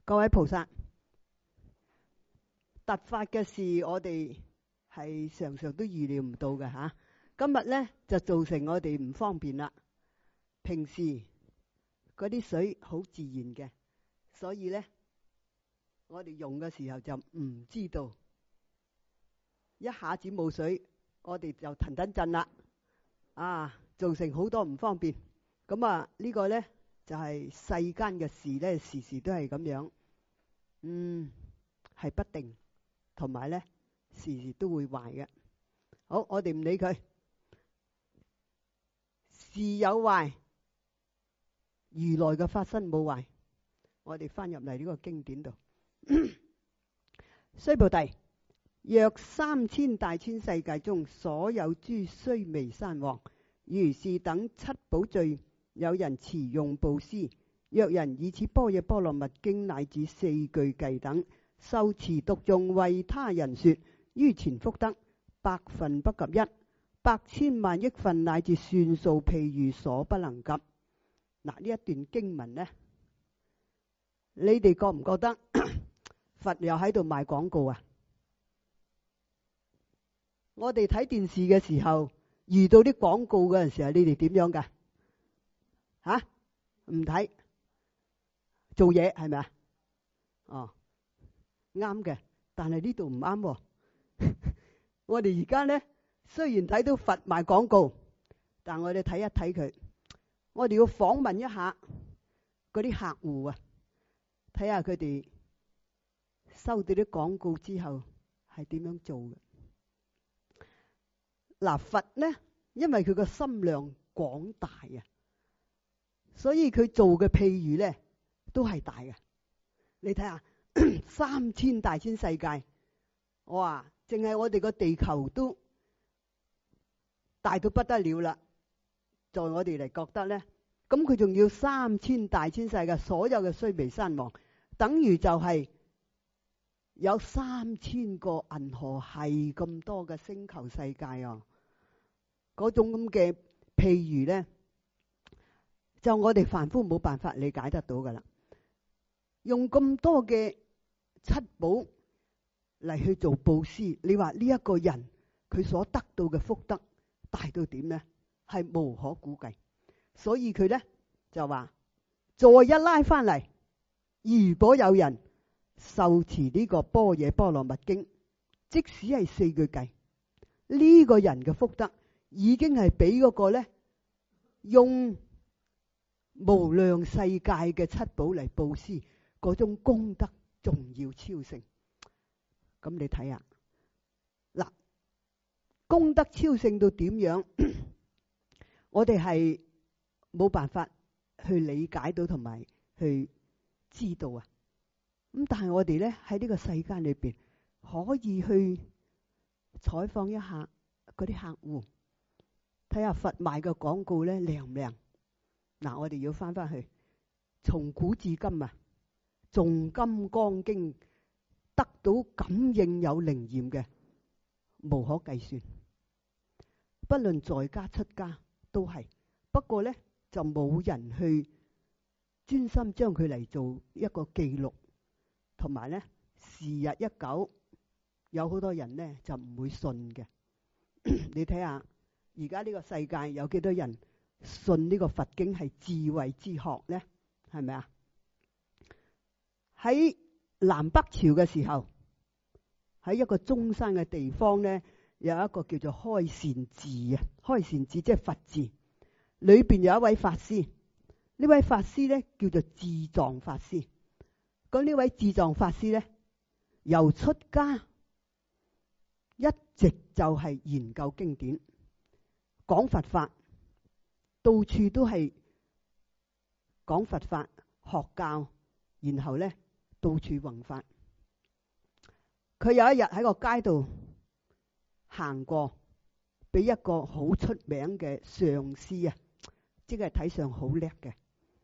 各位菩薩，突發嘅事我哋係常常都預料唔到嘅吓。今日呢就造成我哋唔方便啦。平時嗰啲水好自然嘅，所以呢我哋用嘅時候就唔知道，一下子冇水，我哋就騰騰震啦，造成好多唔方便。咁呢個呢就係世間嘅事呢，時時都係咁樣，係不定，同埋呢時時都會壞嘅。好，我哋唔理佢，事有壞，如來嘅法身冇壞。我哋翻入嚟呢個經典度，須菩提，若3000大千世界中所有諸須彌山王，如是等七寶罪，有人持用布施，若人以此般若波羅蜜經乃至四句偈等受持讀誦為他人說，於前福德百分不及一，百千萬億分乃至算數譬喻所不能及。呢一段經文呢，你哋覺唔覺得佛又喺度賣廣告啊？我哋睇電視嘅時候遇到啲廣告嗰陣時候，你哋點樣噶？唔睇，做嘢係咪啊？啱嘅，但係呢度唔啱喎。我哋而家呢，雖然睇到佛賣廣告，但我哋睇一睇佢，我哋要訪問一下嗰啲客戶啊，睇下佢哋收到啲廣告之後係點樣做嘅。佛呢，因為佢個心量廣大啊，所以佢做嘅譬喻呢都係大嘅。你睇下3000大千世界，我話淨係我哋個地球都大到不得了啦。在我哋嚟覺得呢，咁佢仲要3000大千世界所有嘅須彌山王，等於就係有3000個銀河系咁多嘅星球世界啊！嗰種咁嘅譬喻呢，就我哋凡夫冇辦法理解得到噶啦。用咁多嘅七寶嚟去做布施，你話呢一個人佢所得到嘅福德大到點呢？係無可估計。所以佢呢就話，再一拉翻嚟，如果有人受持呢個般若波羅蜜經，即使係四句偈，呢個人嘅福德已經係比嗰個呢用無量世界嘅七寶嚟布施嗰種功德仲要超勝。咁你睇下，功德超勝到點樣？我哋係冇辦法去理解到同埋去知道啊。咁但係我哋呢喺呢個世間裏邊，可以去採訪一下嗰啲客戶，睇下佛賣嘅廣告呢靚唔靚？我哋要翻去，從古至今啊，誦金剛經得到感應有靈驗嘅無可計算，不論在家出家都係。不過呢就冇人去專心將佢嚟做一個記錄，同埋呢時日一久，有好多人呢就唔會信嘅。你睇下而家呢個世界有幾多人信呢個佛經係智慧之學呢？係咪啊？喺南北朝嘅時候，喺一個中山嘅地方呢，有一個叫做開善寺啊。開善寺即係佛寺，裏邊有一位法師。呢位法師呢叫做智藏法師。咁呢位智藏法師呢，由出家一直就係研究經典，講佛法，到處都係講佛法學教，然後呢到處弘法。佢有一日喺個街度行過，俾一個好出名嘅上師啊，即係睇相好叻嘅，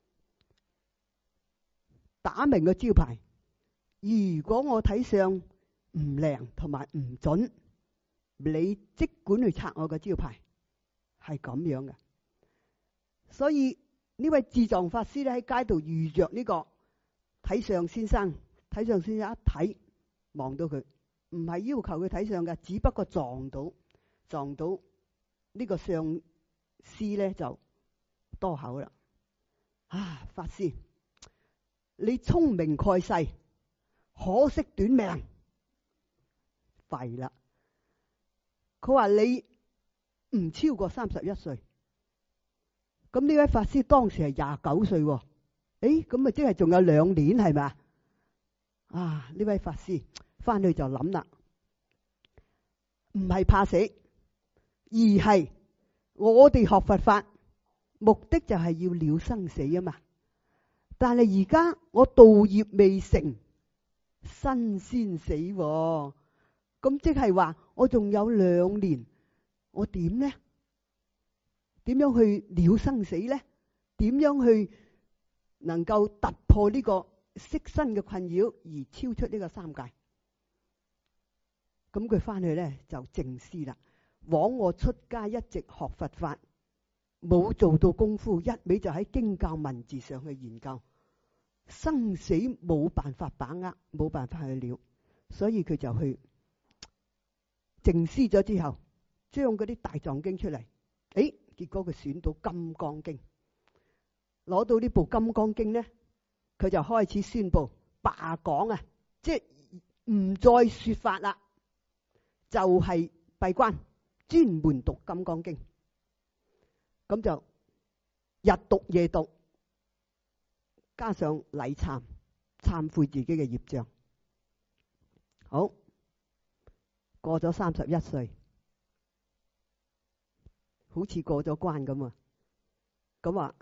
打明個招牌，如果我睇相唔靚同埋唔準，你即管去拆我個招牌，係咁樣嘅。所以呢位智藏法師咧喺街度遇着呢個睇相先生一睇望到佢，唔係要求佢睇相嘅，只不過撞到呢個相師咧就多口啦。啊，法師，你聰明蓋世，可惜短命，弊啦。佢話你唔超過31歲，咁呢位法師當時係29歲，誒，咁啊即係仲有2年係咪？啊，呢位法師翻去就諗啦，唔係怕死，而係我哋學佛法目的就係要了生死啊嘛。但係而家我道業未成，身先死，咁即係話我仲有2年，我點呢？點樣去了生死呢？點樣去能夠突破呢個色身嘅困擾而超出呢個三界？咁佢翻去咧就靜思啦。枉我出家一直學佛法，冇做到功夫，一味就喺經教文字上去研究，生死冇辦法把握，冇辦法去了，所以佢就去靜思咗之後，將嗰啲大藏經出嚟，誒，結果佢選到金剛經，攞到呢部金剛經呢，佢就開始宣布罷講啊，即係唔再說法啦，就係閉關，專門讀金剛經，咁就日讀夜讀，加上禮懺，懺悔自己嘅業障。好，過咗31歲，好似過咗關咁啊！咁話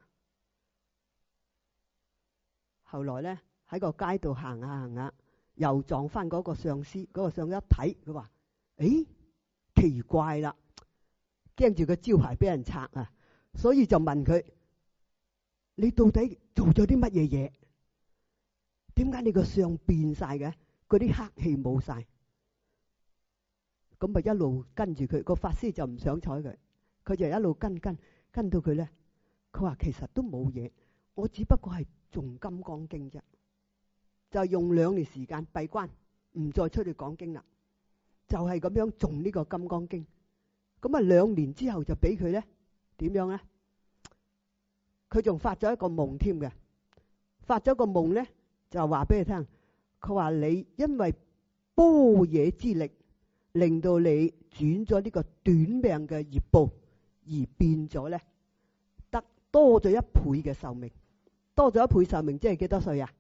後來咧喺個街度行下行下，又撞翻嗰個上師，嗰個上師一睇，佢話：誒，奇怪啦，驚住個招牌俾人拆啊！所以就問佢：你到底做咗啲乜嘢嘢？點解你個相變晒嘅？嗰啲黑氣冇晒？咁咪一路跟住佢，個法師就唔想睬佢，佢就一路跟到佢咧。佢話其實都冇嘢，我只不過係誦金剛經啫，就用2年時間閉關，唔再出去講經啦，就係咁樣誦呢個金剛經。咁啊2年之後就俾佢咧點樣咧？佢仲發咗一個夢添嘅，發咗個夢咧就話俾佢聽，佢話你因為般若之力，令到你轉咗呢個短命嘅業報，而變咗咧得多咗1倍嘅壽命。多咗1倍壽命即係幾多歲啊？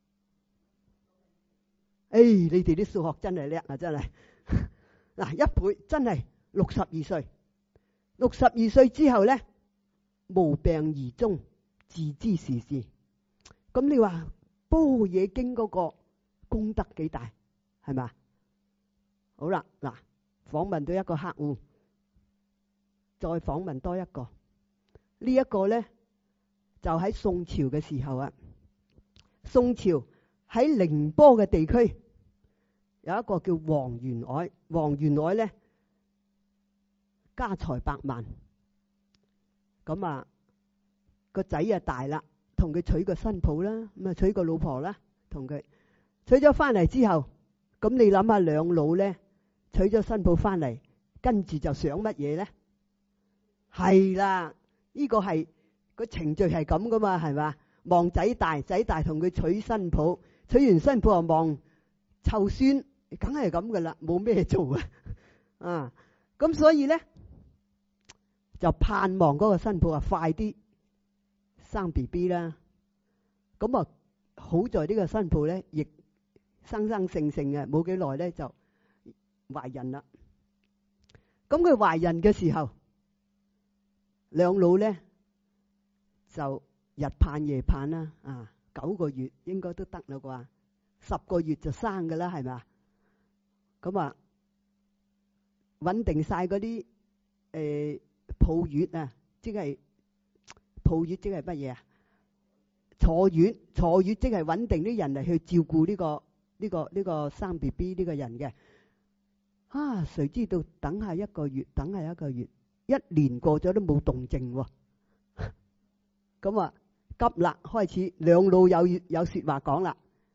誒，你哋啲數學真係叻啊！真係嗱，1倍真係62歲。62歲之後咧，無病而終，自知是事。咁你話般若經嗰個功德幾大？係咪？好啦，嗱，訪問到一個客戶，再訪問多一個。呢一個咧就喺宋朝嘅時候啊，宋朝喺寧波嘅地區有一個叫王元凱。王元凱咧家財百萬，咁啊個仔啊大啦，同佢娶個新抱啦，咁啊娶個老婆啦，同佢娶咗翻嚟之後，咁你諗下兩老咧娶咗新抱翻嚟，跟住就想乜嘢咧？係啦，呢個係個程序係咁噶嘛，係嘛？望仔大，仔大同佢娶新抱，娶完新抱又望湊孫，梗係咁噶啦，冇咩做啊！啊，咁所以咧就盼望嗰個新抱啊快啲生 BB 啦。咁啊好在呢個新抱咧亦生性嘅，冇幾耐咧就懷孕啦。咁佢懷孕嘅時候，兩老咧就日盼夜盼啦，啊9個月應該都得啦啩，10個月就生噶啦，係咪？咁啊穩定晒嗰啲抱月啊，即係抱月即係乜嘢啊？坐月即係穩定啲人嚟去照顧呢個生 BB 呢個人嘅。啊，誰知道等下1個月，等下1個月，1年過咗都冇動靜喎。咁啊急啦，開始兩老有說話講啦。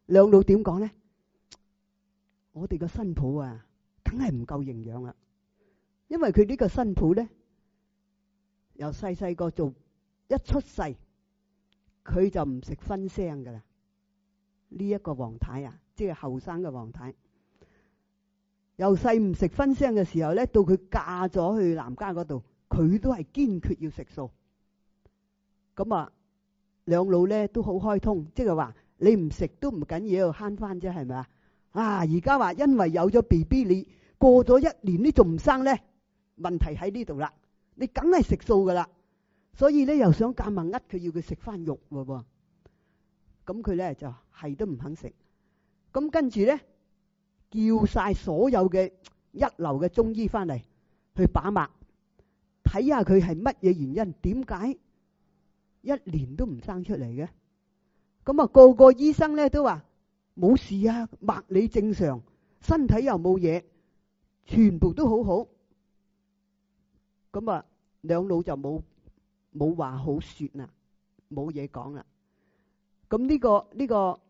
兩老點講咧？我哋個新抱啊，梗係唔夠營養啦，因為佢呢個新抱咧，由細細個做一出世，佢就唔食葷腥噶啦。呢一個黃太啊，即係後生嘅黃太，由細唔食葷腥嘅時候咧，到佢嫁咗去男家嗰度，佢都係堅決要食素。咁啊，兩老咧都好開通，即係話你唔食都唔緊要，慳翻啫，係咪啊？啊！而家話因為有咗 BB， 你過咗1年你仲唔生咧？問題喺呢度啦，你梗係食素噶啦，所以咧又想夾硬佢要佢食翻肉喎。咁佢咧就係都唔肯食。咁跟住咧叫晒所有嘅一流嘅中醫翻嚟去把脈，睇下佢係乜嘢原因，點解1年都唔生出嚟嘅？咁啊，個個醫生咧都話冇事啊，脈理正常，身體又冇嘢，全部都好好。咁啊，兩老就冇話好說啦，冇嘢講啦。咁呢個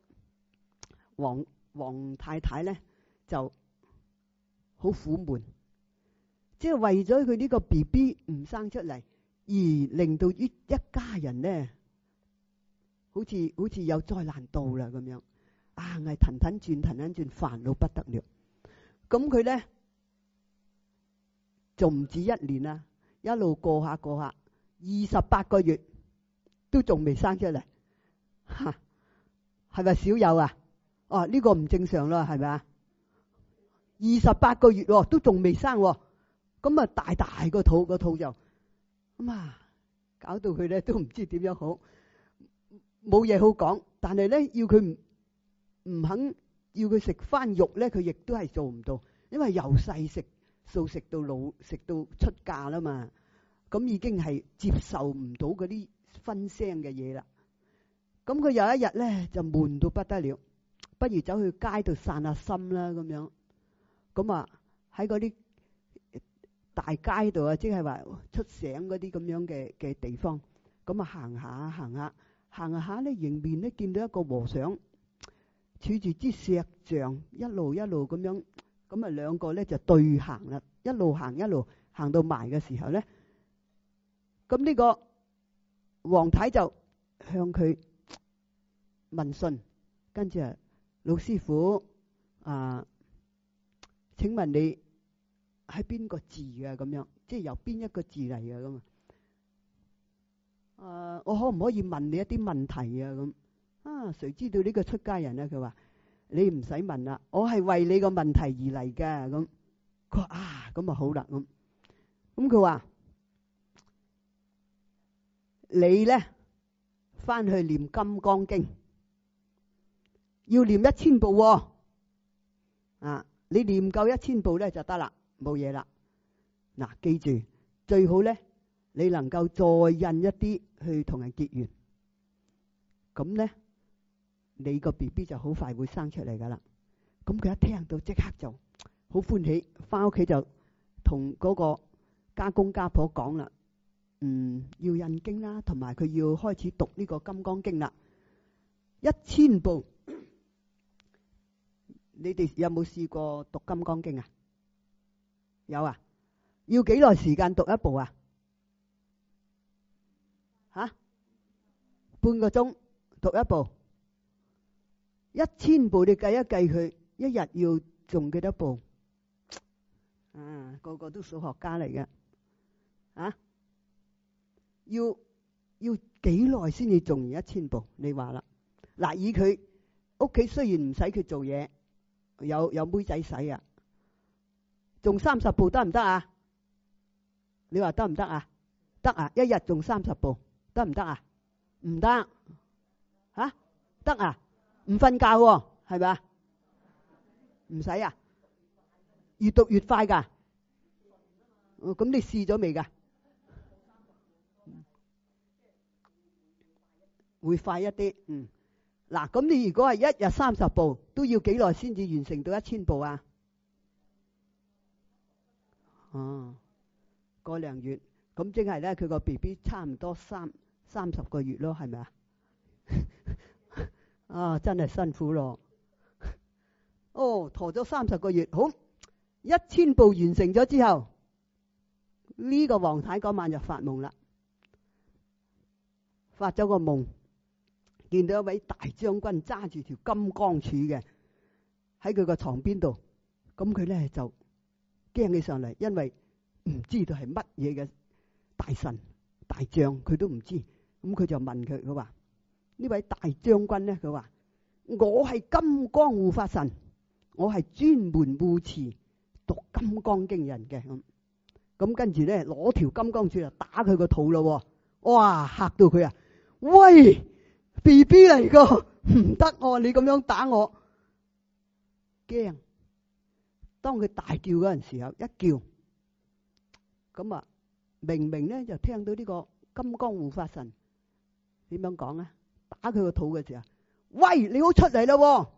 黃太太咧就好苦悶，即係為咗佢呢個 BB 唔生出嚟，而令到一家人咧好似有災難到啦咁樣。硬係騰騰轉，煩惱不得了。咁佢咧仲唔止1年啦，一路過下28個月都仲未生出嚟，係咪少有啊？哦，呢個唔正常啦，係咪啊？28個月都仲未生，咁啊大個肚就咁啊，搞到佢咧都唔知點樣好，冇嘢好講。但係咧要佢唔肯要佢食翻肉咧，佢亦都係做唔到，因為由細食素食到老，食到出嫁啦嘛，咁已經係接受唔到嗰啲葷腥嘅嘢啦。咁佢有一日咧就悶到不得了，不如走去街度散下心啦咁樣。咁啊喺嗰啲大街度啊，即係話出省嗰啲咁樣嘅地方，咁啊行下咧，迎面咧見到一個和尚恃住支石像，一路咁樣，咁啊兩個咧就對行啦，一路行到埋嘅時候咧，咁呢個黃太就向佢問訊，跟住老師傅啊，請問你係邊個字嘅咁樣？即係由邊一個字嚟嘅咁啊？我可唔可以問你一啲問題啊？咁啊，誰知道呢個出家人咧？佢話你唔使問啦，我係為你個問題而嚟嘅。咁佢話啊，咁啊好啦咁。咁佢話你咧翻去念金剛經，要念1000部啊！你念夠1000部咧就得啦，冇嘢啦。嗱，記住最好咧，你能夠再印一啲去同人結緣，咁咧你個 BB 就好快會生出嚟噶啦。咁佢一聽到即刻就好歡喜，翻屋企就同嗰個家公家婆講啦，要印經啦，同埋佢要開始讀呢個金剛經啦，1000部。你哋有冇試過讀金剛經啊？有啊？要幾耐時間讀一部啊？半個鐘讀一部，1000部你計一計佢一日要誦幾多部？個個都數學家嚟嘅，要幾耐先至誦完1000部？你話啦，嗱，以佢屋企雖然唔使佢做嘢，有妹仔使啊，誦30部得唔得啊？你話得唔得啊？得啊，一日誦30部得唔得啊？唔得，得啊？唔瞓覺喎，係咪啊？唔使啊？越讀越快噶？咁你試咗未噶？會快一啲，嗱，咁你如果係一日30部，都要幾耐先至完成到1000部啊？個零月，咁即係咧，佢個 BB 差唔多30個月咯，係咪啊？真係辛苦咯。 陀咗30個月，好，1000步完成咗之後，呢個王太嗰晚就發夢啦，發咗個夢，見到一位大將軍揸住條金剛杵嘅喺佢個床邊度，咁佢咧就驚起上嚟，因為唔知道係乜嘢嘅大臣大將，佢都唔知，咁佢就問佢話呢位大將軍咧，佢話我係金剛護法神，我係專門護持讀金剛經人嘅，咁跟住咧攞條金剛杵就打佢個肚咯，哇，嚇到佢啊！喂，BB 嚟個，唔得哦！你咁樣打我，驚。當佢大叫嗰陣時候，一叫，咁啊，明明咧就聽到呢個金剛護法神點樣講啊？打佢個肚嘅時候，喂，你好出嚟啦！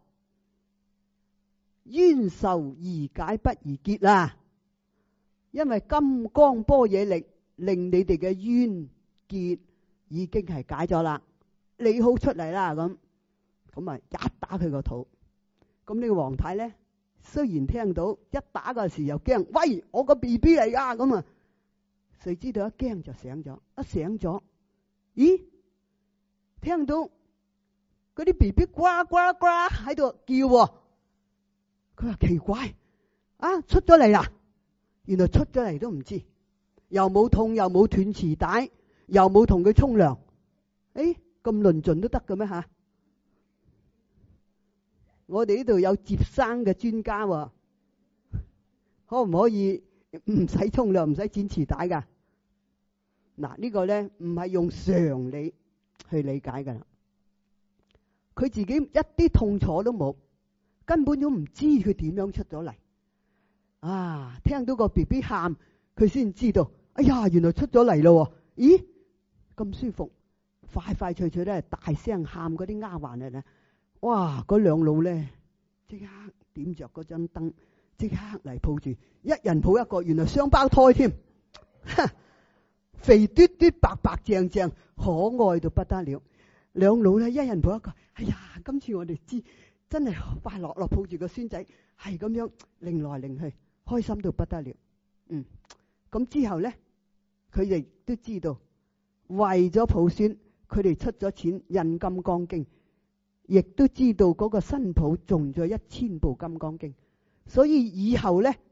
冤仇宜解不宜結啦，因為金剛般若力令你哋嘅冤結已經係解咗啦，你好出嚟啦，咁啊一打佢個肚。咁呢個王太咧，雖然聽到一打嗰時又驚，喂，我個 BB 嚟噶，咁啊，誰知道一驚就醒咗，一醒咗，咦，聽到嗰啲 BB 呱呱呱喺度叫，佢話奇怪，啊，出咗嚟啦，原來出咗嚟都唔知，又冇痛又冇斷臍帶，又冇同佢沖涼，咁論盡都得嘅咩吓？我哋呢度有接生嘅專家，可唔可以唔使沖涼唔使剪臍帶噶？嗱，呢個咧唔係用常理去理解噶啦，佢自己一啲痛楚都冇，根本都唔知佢點樣出咗嚟。啊，聽到個 BB 喊，佢先知道，哎呀，原來出咗嚟咯！咦，咁舒服，快快脆脆咧，大聲喊嗰啲丫鬟嚟，哇！嗰兩老咧即刻點着嗰盞燈，即刻嚟抱住，一人抱一個，原來雙胞胎添，肥嘟嘟、白白淨淨，可愛到不得了。兩老咧一人抱一個，哎呀！今次我哋知真係快樂樂，抱住個孫仔，係咁樣擰來擰去，開心到不得了。咁之後咧，佢哋都知道為咗抱孫，佢哋出咗錢印金剛經。亦都知道嗰個新抱中咗1000部金剛經，所以以後咧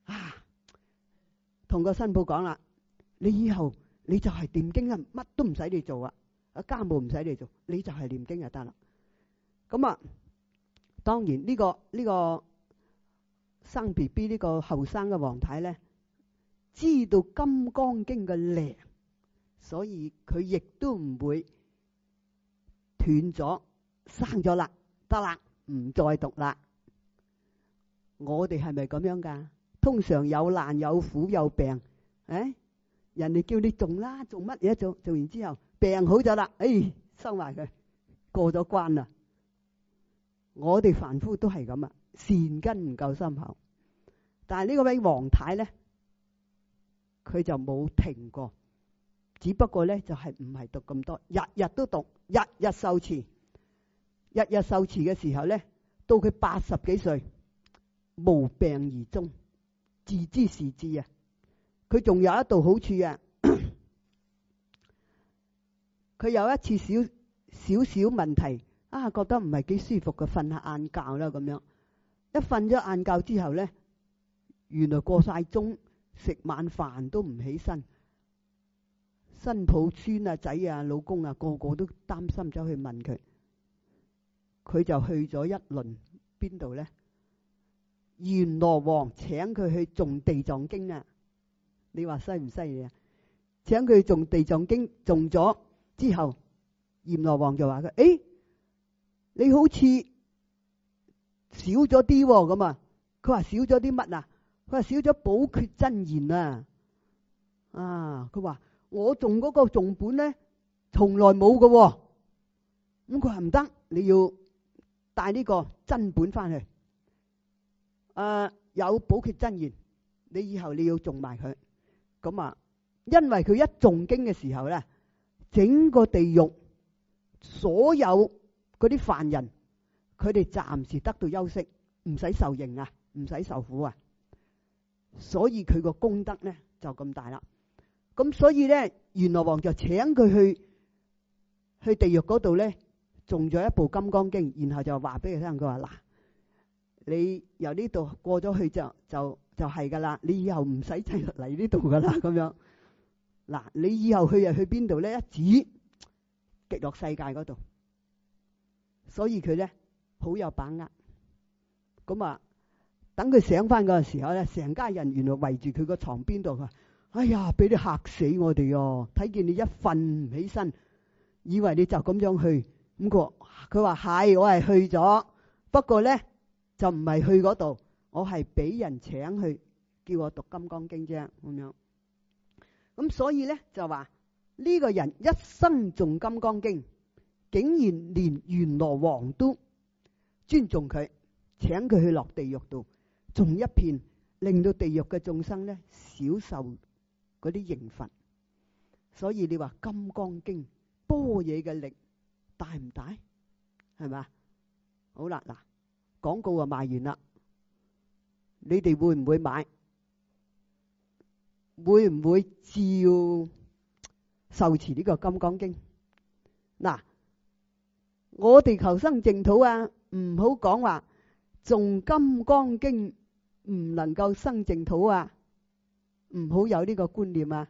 同個新抱講啦，你以後你就係念經啊，乜都唔使你做啊，家務唔使你做，你就係念經就得啦。咁啊，當然呢個生 BB 呢個後生嘅王太咧，知道金剛經嘅靈，所以佢亦都唔會斷咗。生咗啦，得啦，唔再讀啦。我哋係咪咁樣噶？通常有難有苦有病，人哋叫你種啦，做乜嘢做？做完之後病好咗啦，收埋佢，過咗關啦。我哋凡夫都係咁啊，善根唔夠深厚。但係呢個位王太咧，佢就冇停過，只不過咧就係唔係讀咁多，日日都讀，日日受持。日日受持嘅時候咧，到佢80幾歲，無病而終，自知是知啊！佢仲有一道好處啊！佢有一次少問題啊，覺得唔係幾舒服嘅，瞓下晏覺啦咁樣。一瞓咗晏覺之後咧，原來過晒鐘，食晚飯都唔起身。新抱孫啊、仔啊、老公啊，個個都擔心，走去問佢。佢就去咗一輪邊度咧？閻羅王請佢去誦地藏經啊！你話犀唔犀利啊？請佢誦地藏經，誦咗之後，閻羅王就話佢：你好似少咗啲咁啊！佢話少咗啲乜啊？佢話少咗寶決真言啊！佢話我誦嗰個誦本咧，從來冇㗎。咁佢話唔得，你要帶呢個真本翻去，有寶決真言，你以後你要誦埋佢。咁啊，因為佢一誦經嘅時候咧，整個地獄所有嗰啲犯人，佢哋暫時得到休息， 唔使受刑啊，唔使受苦啊，所以佢個功德咧就咁大啦。咁所以咧，閻羅王就請佢去地獄嗰度咧，誦咗一部《金剛經》，然後就話俾佢聽，佢話嗱，你由呢度過咗去就係噶啦，你以後唔使嚟呢度噶啦，咁樣嗱，你以後去又去邊度咧？一指極樂世界嗰度，所以佢咧好有把握。咁啊，等佢醒翻嗰陣時候咧，成家人原來圍住佢個床邊度，佢話：哎呀，俾你嚇死我哋哦！睇見你一瞓唔起身，以為你就咁樣去。咁佢話係，我係去咗，不過咧就唔係去嗰度，我係俾人請去，叫我讀《金剛經》啫，咁樣。咁所以咧就話呢個人一生誦《金剛經》，竟然連閻羅王都尊重佢，請佢去落地獄度誦一遍，令到地獄嘅眾生咧少受嗰啲刑罰。所以你話《金剛經》般若嘅力大唔大？係咪？好啦，嗱，廣告啊賣完啦，你哋會唔會買？會唔會照受持呢個《金剛經》？嗱，我哋求生淨土啊，唔好講話誦《金剛經》唔能夠生淨土啊，唔好有呢個觀念啊，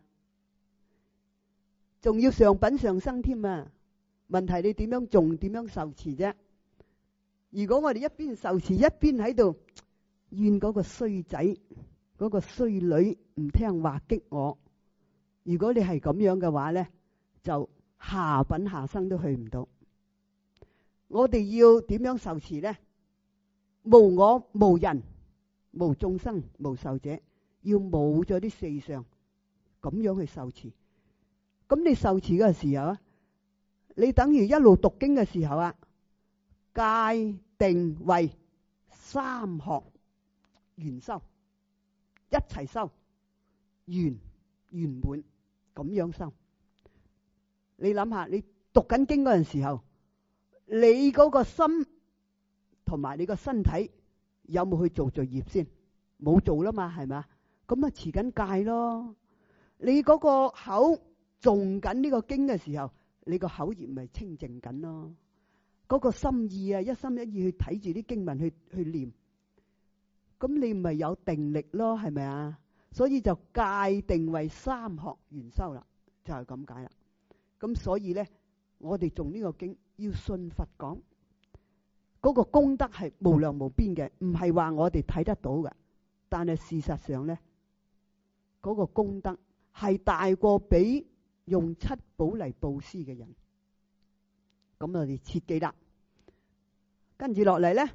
仲要上品上生添啊！問題你點樣誦，點樣受持啫？如果我哋一邊受持一邊喺度怨嗰個衰仔，嗰個衰女唔聽話激我，如果你係咁樣嘅話咧，就下品下生都去唔到。我哋要點樣受持咧？無我、無人、無眾生、無壽者，要冇咗啲四相，咁樣去受持。咁你受持嘅時候啊，你等於一路讀經嘅時候啊，戒定慧三學圓修，一齊修，圓滿咁樣修。你諗下，你讀緊經嗰陣時候，你嗰個心同埋你個身體有冇去做罪業先？冇做啦嘛，係咪？咁啊持緊戒咯。你嗰個口誦緊呢個經嘅時候，你個口業咪清淨緊咯。嗰個心意啊，一心一意去睇住啲經文去念，咁你咪有定力咯，係咪啊？所以就戒定慧三學圓修啦，就係咁解啦。咁所以咧，我哋誦呢個經要信佛講，嗰個功德係無量無邊嘅，唔係話我哋睇得到嘅。但係事實上咧，嗰個功德係大過俾用七寶嚟布施嘅人。咁我哋切記啦。跟住落嚟咧，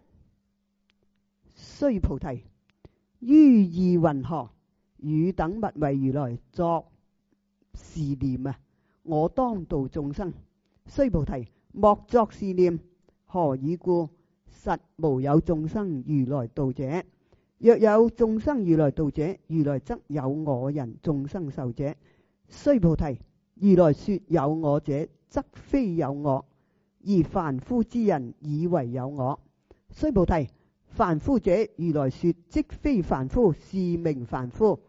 須菩提，於意云何？汝等勿為如來作是念啊！我當度眾生。須菩提，莫作是念。何以故？實無有眾生如來度者。若有眾生如來度者，如來則有我人眾生受者。須菩提，如來說有我者，則非有我，而凡夫之人以為有我。須菩提，凡夫者，如來說即非凡夫，是名凡夫。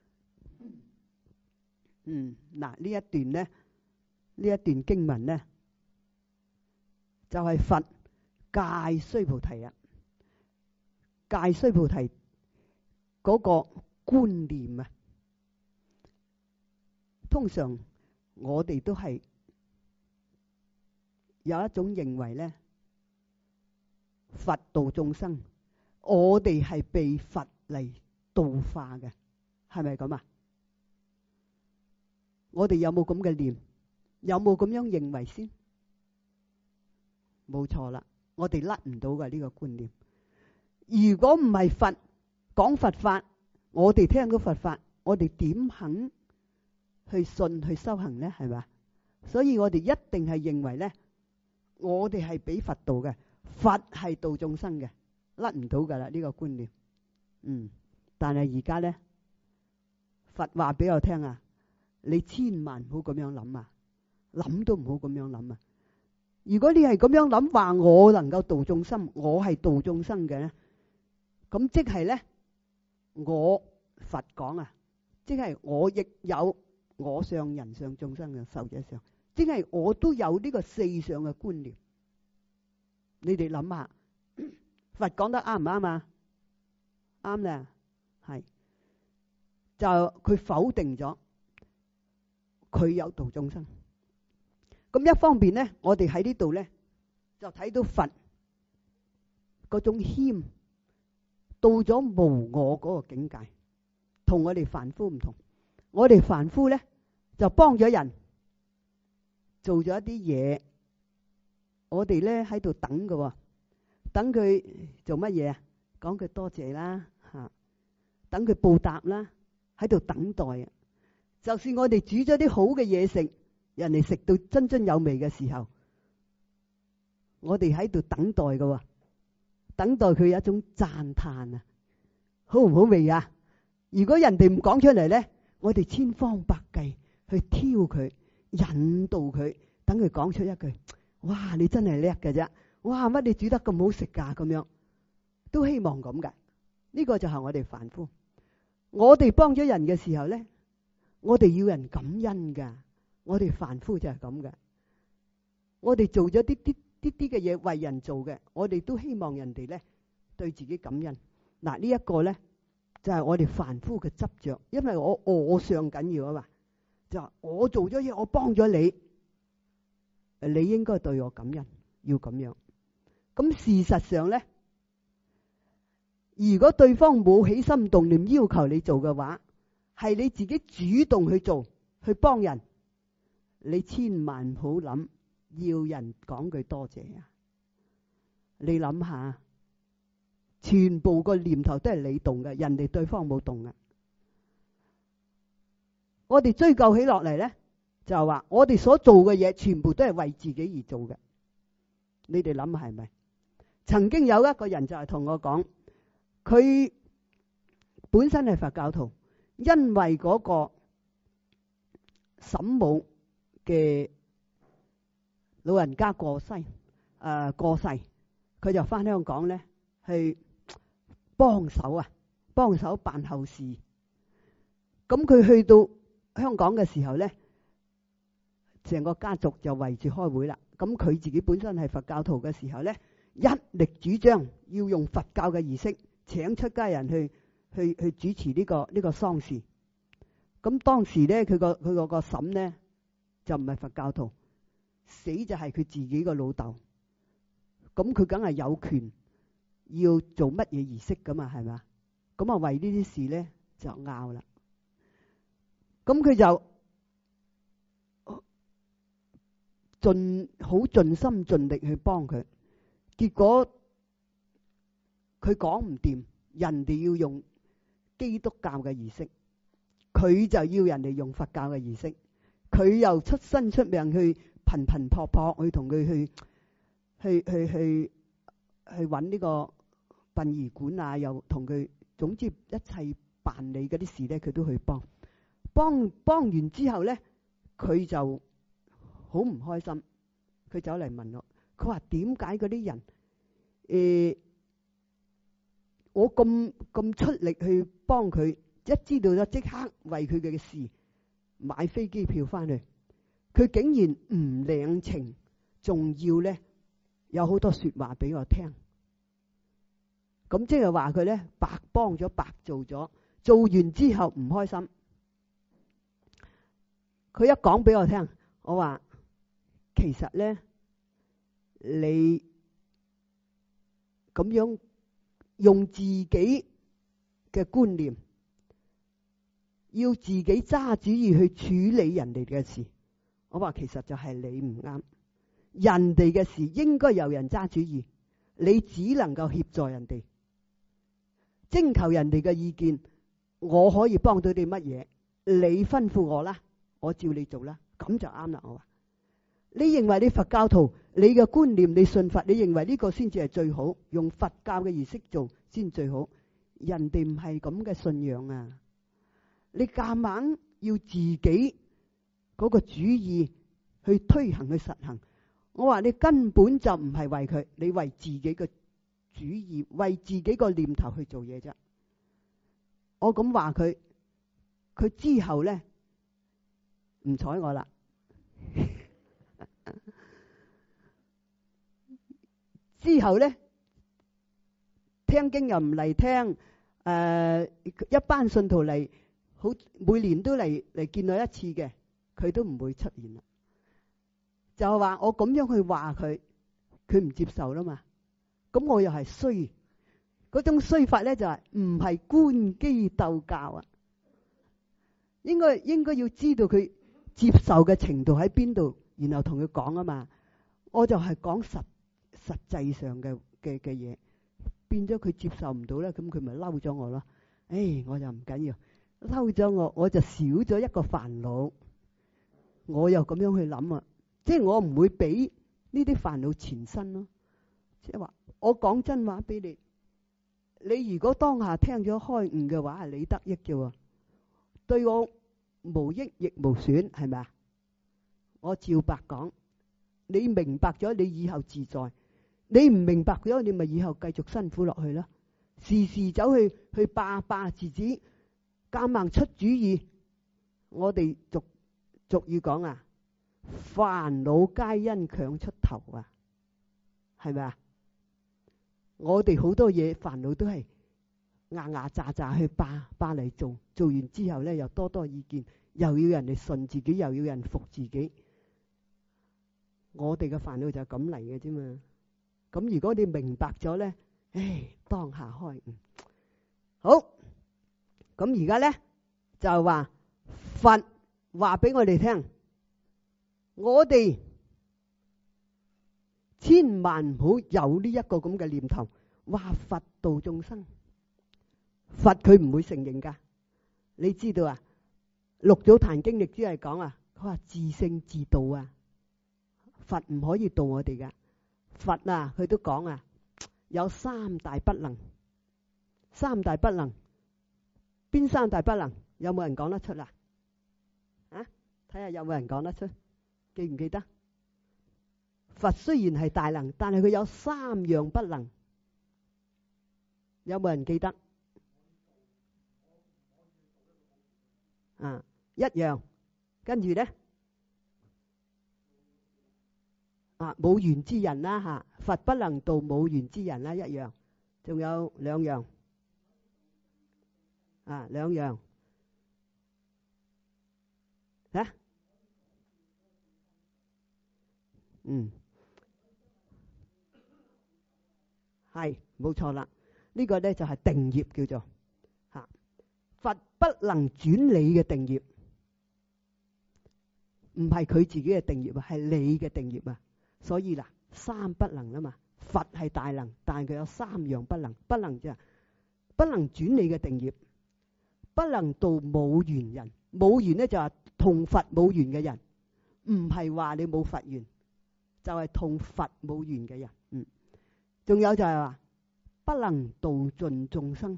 嗱，呢一段呢，呢一段經文呢，就係佛戒須菩提啊，戒須菩提嗰個觀念啊。通常我哋都係有一種認為咧，佛度眾生，我哋係被佛嚟度化嘅，係咪咁啊？我哋有冇咁嘅念？有冇咁樣認為先？冇錯啦，我哋甩唔到嘅呢個觀念。如果唔係佛講佛法，我哋聽到佛法，我哋點肯去信去修行呢？係咪？所以我哋一定係認為呢，我哋係俾佛度嘅，佛係度眾生嘅，甩唔到噶啦呢個觀念。但係而家呢，佛話俾我聽啊，你千萬唔好咁樣諗啊，諗都唔好咁樣諗啊。如果你係咁樣諗，話我能夠度眾生，我係度眾生嘅呢， 咁即係咧，我佛講啊，即係我亦有我相、人相、眾生嘅壽者相，即係我都有呢個四相嘅觀念。你哋諗下，佛講得啱唔啱啊？啱咧，係就佢否定咗佢有度眾生。咁一方面咧，我哋喺呢度咧就睇到佛嗰種謙，到咗無我嗰個境界，同我哋凡夫唔同。我哋凡夫咧就幫咗人，做咗一啲嘢，我哋咧喺度等㗎，等佢做乜嘢啊？講佢多謝啦，吓，等佢報答啦，喺度等待啊。就算我哋煮咗啲好嘅嘢食，人哋食到津津有味嘅時候，我哋喺度等待㗎，等待佢有一種讚嘆啊，好唔好味啊？如果人哋唔講出嚟咧，我哋千方百計去挑佢，引導佢，等佢講出一句：哇，你真係叻㗎啫！哇，乜你煮得咁好食㗎？咁樣都希望咁㗎。呢個就係我哋凡夫。我哋幫咗人嘅時候咧，我哋要人感恩㗎。我哋凡夫就係咁嘅。我哋做咗啲嘅嘢為人做嘅，我哋都希望人哋咧對自己感恩。嗱，呢一個咧就係我哋凡夫嘅執着，因為我相緊要啊嘛，就話我做咗嘢，我幫咗你，你應該對我感恩，要咁樣。咁事實上咧，如果對方冇起心動念要求你做嘅話，係你自己主動去做，去幫人，你千萬唔好諗要人講句多謝啊！你諗下，全部個念頭都係你動嘅，人哋對方冇動嘅。我哋追究起落嚟咧，就係話我哋所做嘅嘢全部都係為自己而做嘅。你哋諗下係咪？曾經有一個人就係同我講，佢本身係佛教徒，因為嗰個嬸母嘅老人家過世，佢就翻香港咧去幫手辦後事。咁佢去到香港嘅時候咧，成個家族就圍住開會啦。咁佢自己本身係佛教徒嘅時候咧，一力主張要用佛教嘅儀式，請出家人去主持呢個喪事。咁當時咧，佢個嬸咧就唔係佛教徒，死就係佢自己個老豆。咁佢梗係有權要做乜嘢儀式噶嘛，係咪？咁啊為呢啲事咧就拗啦。咁佢就好盡心盡力去幫佢，結果佢講唔掂，人哋要用基督教嘅儀式，佢就要人哋用佛教嘅儀式。佢又出身出命去頻頻撲撲去同佢去揾呢個殯儀館啊，又同佢，總之一切辦理嗰啲事咧，佢都去幫完之後咧，佢就好唔開心。佢走嚟問我，佢話點解嗰啲人我咁出力去幫佢，一知道咗即刻為佢嘅事買飛機票翻去，佢竟然唔領情，仲要咧有好多說話俾我聽。咁即係話佢咧白幫咗，白做咗，做完之後唔開心。佢一講俾我聽，我話其實咧你咁樣用自己嘅觀念，要自己揸主意去處理人哋嘅事，我話其實就係你唔啱。人哋嘅事應該由人揸主意，你只能夠協助人哋，徵求人哋嘅意見。我可以幫到你乜嘢？你吩咐我啦，我照你做啦，咁就啱啦。我話你認為你佛教徒，你嘅觀念，你信佛，你認為呢個先至係最好，用佛教嘅儀式做先最好。人哋唔係咁嘅信仰啊！你夾硬要自己嗰個主意去推行去實行，我話你根本就唔係為佢，你為自己嘅主意，為自己個念頭去做嘢啫。我咁話佢，佢之後咧唔睬我啦。之後咧聽經又唔嚟聽，一班信徒嚟，好每年都嚟見我一次嘅，佢都唔會出現啦。就係話我咁樣去話佢，佢唔接受啦嘛。咁我又係衰，嗰種衰法咧就係唔係觀機鬥教啊。應該要知道佢接受嘅程度喺邊度，然後同佢講啊嘛。我就係講實際上嘅嘢，變咗佢接受唔到咧，咁佢咪嬲咗我咯。我就唔緊要，嬲咗我就少咗一個煩惱。我又咁樣去諗啊，即係我唔會俾呢啲煩惱纏身咯。即係話我講真話俾你，你如果當下聽咗開悟嘅話，係你得益啫，對我無益亦無損，係咪啊？我照白講，你明白咗，你以後自在；你唔明白咗，你咪以後繼續辛苦落去啦。時時走去霸自己，夾硬出主意。我哋俗語講啊，煩惱皆因強出頭啊，係咪啊？我哋好多嘢煩惱都係牙喳去霸嚟做，做完之後咧又多意見，又要人哋順自己，又要人服自己。我哋嘅煩惱就係咁嚟嘅啫嘛。咁如果你明白咗咧，當下開悟。好，咁而家咧就話佛話俾我哋聽，我哋千萬唔好有呢一個咁嘅念頭，話佛度眾生。佛佢唔會承認噶，你知道啊？六祖壇經亦只係講啊，佢話自性自度啊，佛唔可以度我哋噶。佛啊，佢都講啊，有三大不能。三大不能，邊三大不能？有冇人講得出啦？啊，睇下有冇人講得出？記唔記得？佛雖然係大能，但係佢有三樣不能。有冇人記得？一樣，跟住咧，冇緣之人啦吓，佛不能度冇緣之人啦，一樣。仲有兩樣，兩樣，係冇錯啦。呢個咧就係定業叫做佛不能轉你嘅定業，唔係佢自己嘅定業啊，係你嘅定業啊。所以嗱，三不能啊嘛。佛係大能，但係佢有三樣不能。不能啫，不能轉你嘅定業，不能度冇緣人。冇緣咧就係同佛冇緣嘅人，唔係話你冇佛緣，就係同佛冇緣嘅人。仲有就係話不能度盡眾生。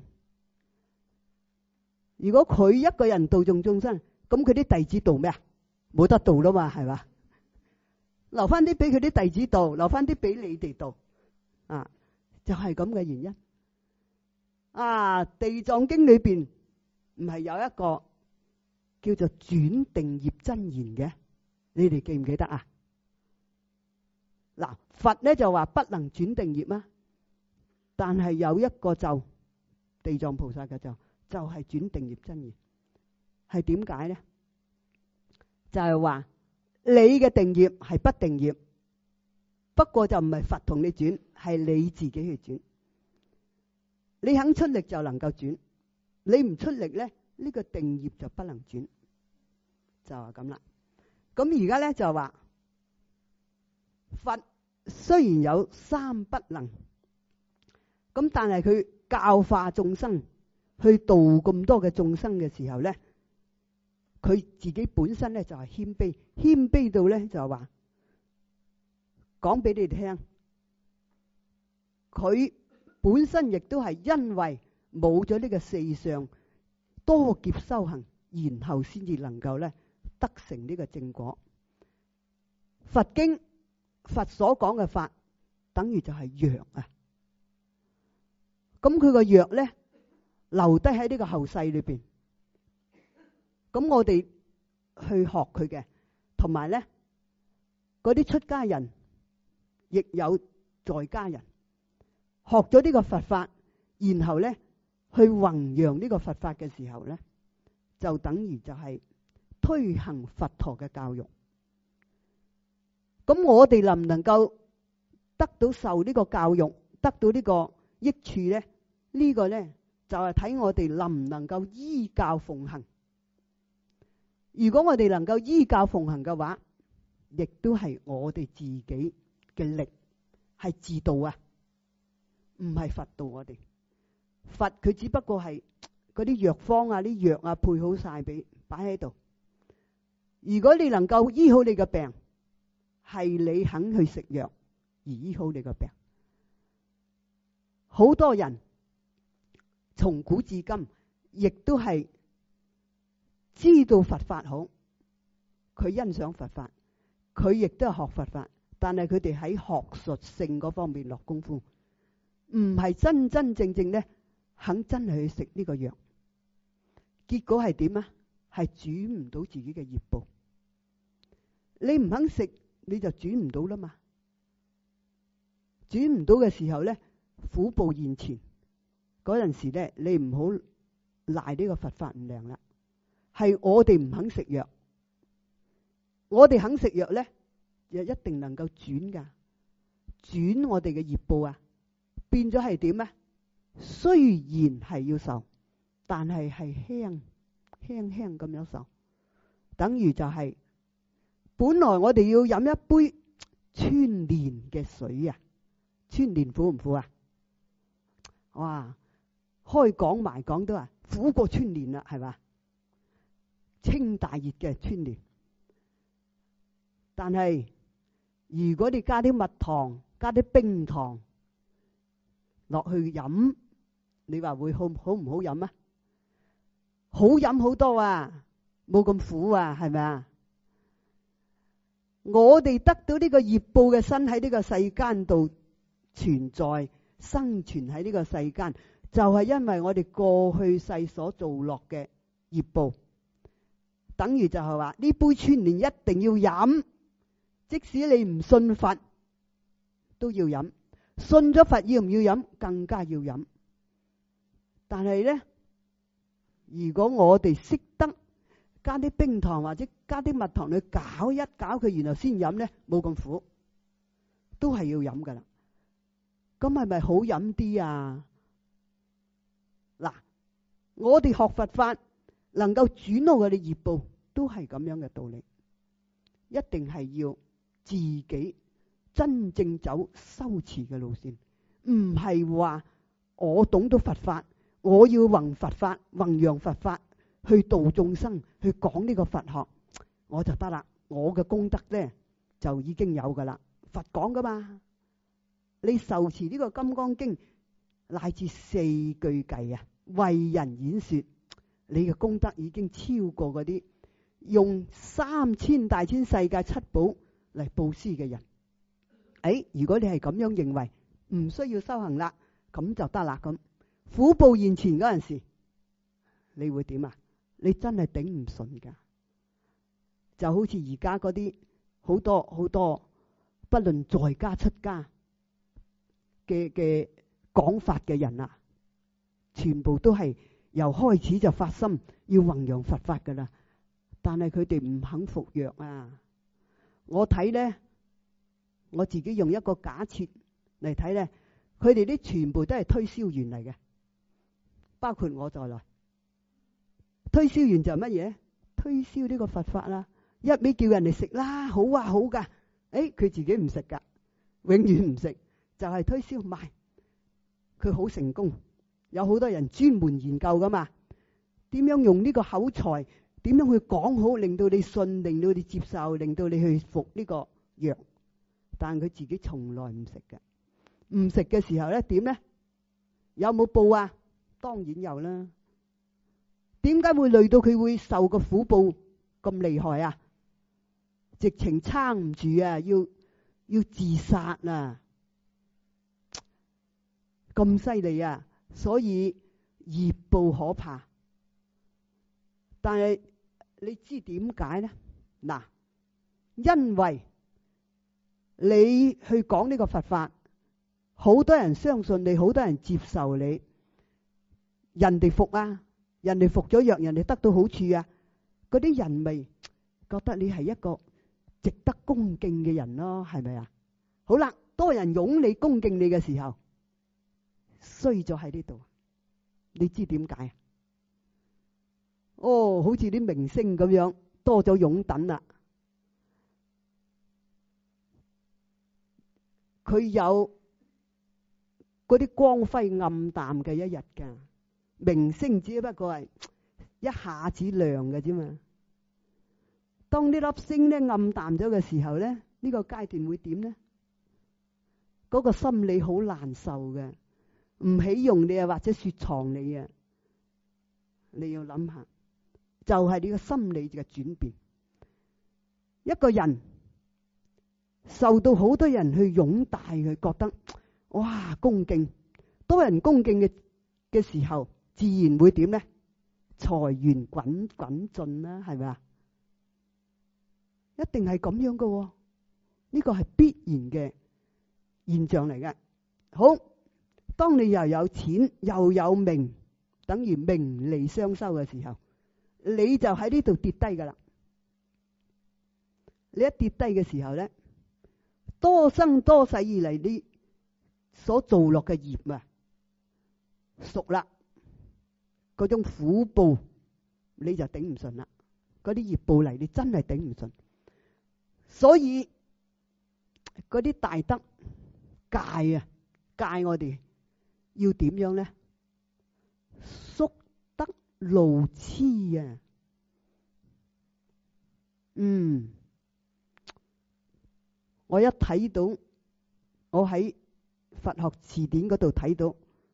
如果佢一個人度盡眾生，咁佢啲弟子度咩啊？冇得度啦嘛，係嘛？留翻啲俾佢啲弟子度，留翻啲俾你哋度，就係咁嘅原因。地藏經裏邊唔係有一個叫做轉定業真言嘅，你哋記唔記得啊？嗱，佛咧就話不能轉定業啊，但係有一個咒，地藏菩薩嘅咒。就係轉定業真言，係點解呢？就係話你嘅定業係不定業，不過就唔係佛同你轉，係你自己去轉。你肯出力就能夠轉，你唔出力咧，呢個定業就不能轉，就係咁啦。咁而家咧就話佛雖然有三不能，咁但係佢教化眾生，去度咁多嘅眾生嘅時候咧，佢自己本身咧就係謙卑，謙卑到咧就係話講俾你哋聽，佢本身亦都係因為冇咗呢個四相，多劫修行，然後先至能夠咧得成呢個正果。佛經佛所講嘅法，等於就係藥啊， 咁佢個藥咧留低喺呢個後世裏邊。咁我哋去學佢嘅，同埋咧嗰啲出家人亦有在家人學咗呢個佛法，然後咧去弘揚呢個佛法嘅時候咧，就等於就係推行佛陀嘅教育。咁我哋能唔能夠得到受呢個教育，得到呢個益處咧？呢個咧就係睇我哋能唔能夠依教奉行。如果我哋能夠依教奉行嘅話，亦都係我哋自己嘅力，係自度啊，唔係佛度我哋。佛佢只不過係嗰啲藥方啊、啲藥啊配好晒俾擺喺度。如果你能夠醫好你嘅病，係你肯去食藥而醫好你嘅病。好多人從古至今亦都係知道佛法好，佢欣賞佛法，佢亦都係學佛法，但係佢哋喺學術性嗰方面落功夫，唔係真真正正咧肯真係去食呢個藥。結果係點啊？係轉唔到自己嘅業報。你唔肯食，你就轉唔到啦嘛。轉唔到嘅時候咧，苦報現前。嗰陣時咧，你唔好賴呢個佛法唔靈啦。係我哋唔肯食藥，我哋肯食藥咧，就一定能夠轉噶，轉我哋嘅業報啊，變咗係點啊？雖然係要受，但係輕輕咁樣受，等於就係本來我哋要飲一杯川蓮嘅水啊，川蓮苦唔苦啊？哇，開講埋講都話苦過川蓮啦，係嘛？清大熱嘅川蓮，但係如果你加啲蜜糖、加啲冰糖落去飲，你話會好唔好飲啊？好飲好多啊，冇咁苦啊，係咪啊？我哋得到呢個業報嘅身喺呢個世間度存在、生存喺呢個世間，就係因為我哋過去世所做落嘅業報。等於就係話呢杯川蓮一定要飲，即使你唔信佛都要飲，信咗佛要唔要飲？更加要飲。但係咧，如果我哋識得加啲冰糖或者加啲蜜糖去攪一攪佢，然後先飲咧，冇咁苦，都係要飲噶啦。咁係咪好飲啲啊？嗱，我哋學佛法能夠轉到我哋業報，都係咁樣嘅道理。一定係要自己真正走修持嘅路線，唔係話我懂到佛法，我要弘佛法、弘揚佛法，去度眾生，去講呢個佛學，我就得啦。我嘅功德咧就已經有噶啦。佛講噶嘛，你受持呢個《金剛經》乃至四句偈啊，為人演說，你嘅功德已經超過嗰啲用3000大千世界七寶嚟布施嘅人。如果你係咁樣認為，唔需要修行啦，咁就得啦。咁苦報現前嗰陣時，你會點啊？你真係頂唔順噶，就好似而家嗰啲好多，不論在家出家嘅講法嘅人啊，全部都係由開始就發心要弘揚佛法噶啦，但係佢哋唔肯服藥啊。我睇咧，我自己用一個假設嚟睇咧，佢哋啲全部都係推銷員嚟嘅，包括我在內。推銷員就係乜嘢？推銷呢個佛法啦，一味叫人哋食啦，好啊好噶，佢自己唔食噶，永遠唔食，就係推銷賣。佢好成功，有好多人專門研究噶嘛，點樣用呢個口才，點樣去講好，令到你信，令到你接受，令到你去服呢個藥。但佢自己從來唔食嘅，唔食嘅時候咧點咧？有冇報啊？當然有啦。點解會累到佢會受個苦報咁厲害啊？直情撐唔住啊，要自殺啊！咁犀利啊！ 所以業報可怕。但係你知點解呢？嗱，因為你去講呢個佛法，好多人相信你，好多人接受你，人哋服啊，人哋服咗藥，人哋得到好處啊，嗰啲人咪覺得你係一個值得恭敬嘅人咯，係咪啊？好啦，多人擁你恭敬你嘅時候，衰咗喺呢度。你知點解？哦，好似啲明星咁樣，多咗擁躉啦。佢有嗰啲光輝暗淡嘅一日㗎。明星只不過係一下子亮嘅啫嘛。當呢粒星咧暗淡咗嘅時候咧，呢個階段會點呢？嗰個心理好難受嘅，唔起用你啊，或者雪藏你啊。你要諗下，就係你個心理嘅轉變。一個人受到好多人去擁戴佢，覺得哇恭敬，多人恭敬嘅時候，自然會點呢？財源滾滾進啦，係咪啊？一定係咁樣嘅，呢個係必然嘅現象嚟嘅。好，當你又有錢又有名，等於名利雙收嘅時候，你就喺呢度跌低噶啦。你一跌低嘅時候咧，多生多世以嚟你所做落嘅業啊，熟啦，嗰種苦報你就頂唔順啦。嗰啲業報嚟，你真係頂唔順。所以嗰啲大德戒啊，戒我哋要點樣咧？宿得路痴啊！我一睇到，我喺佛學詞典嗰度睇到，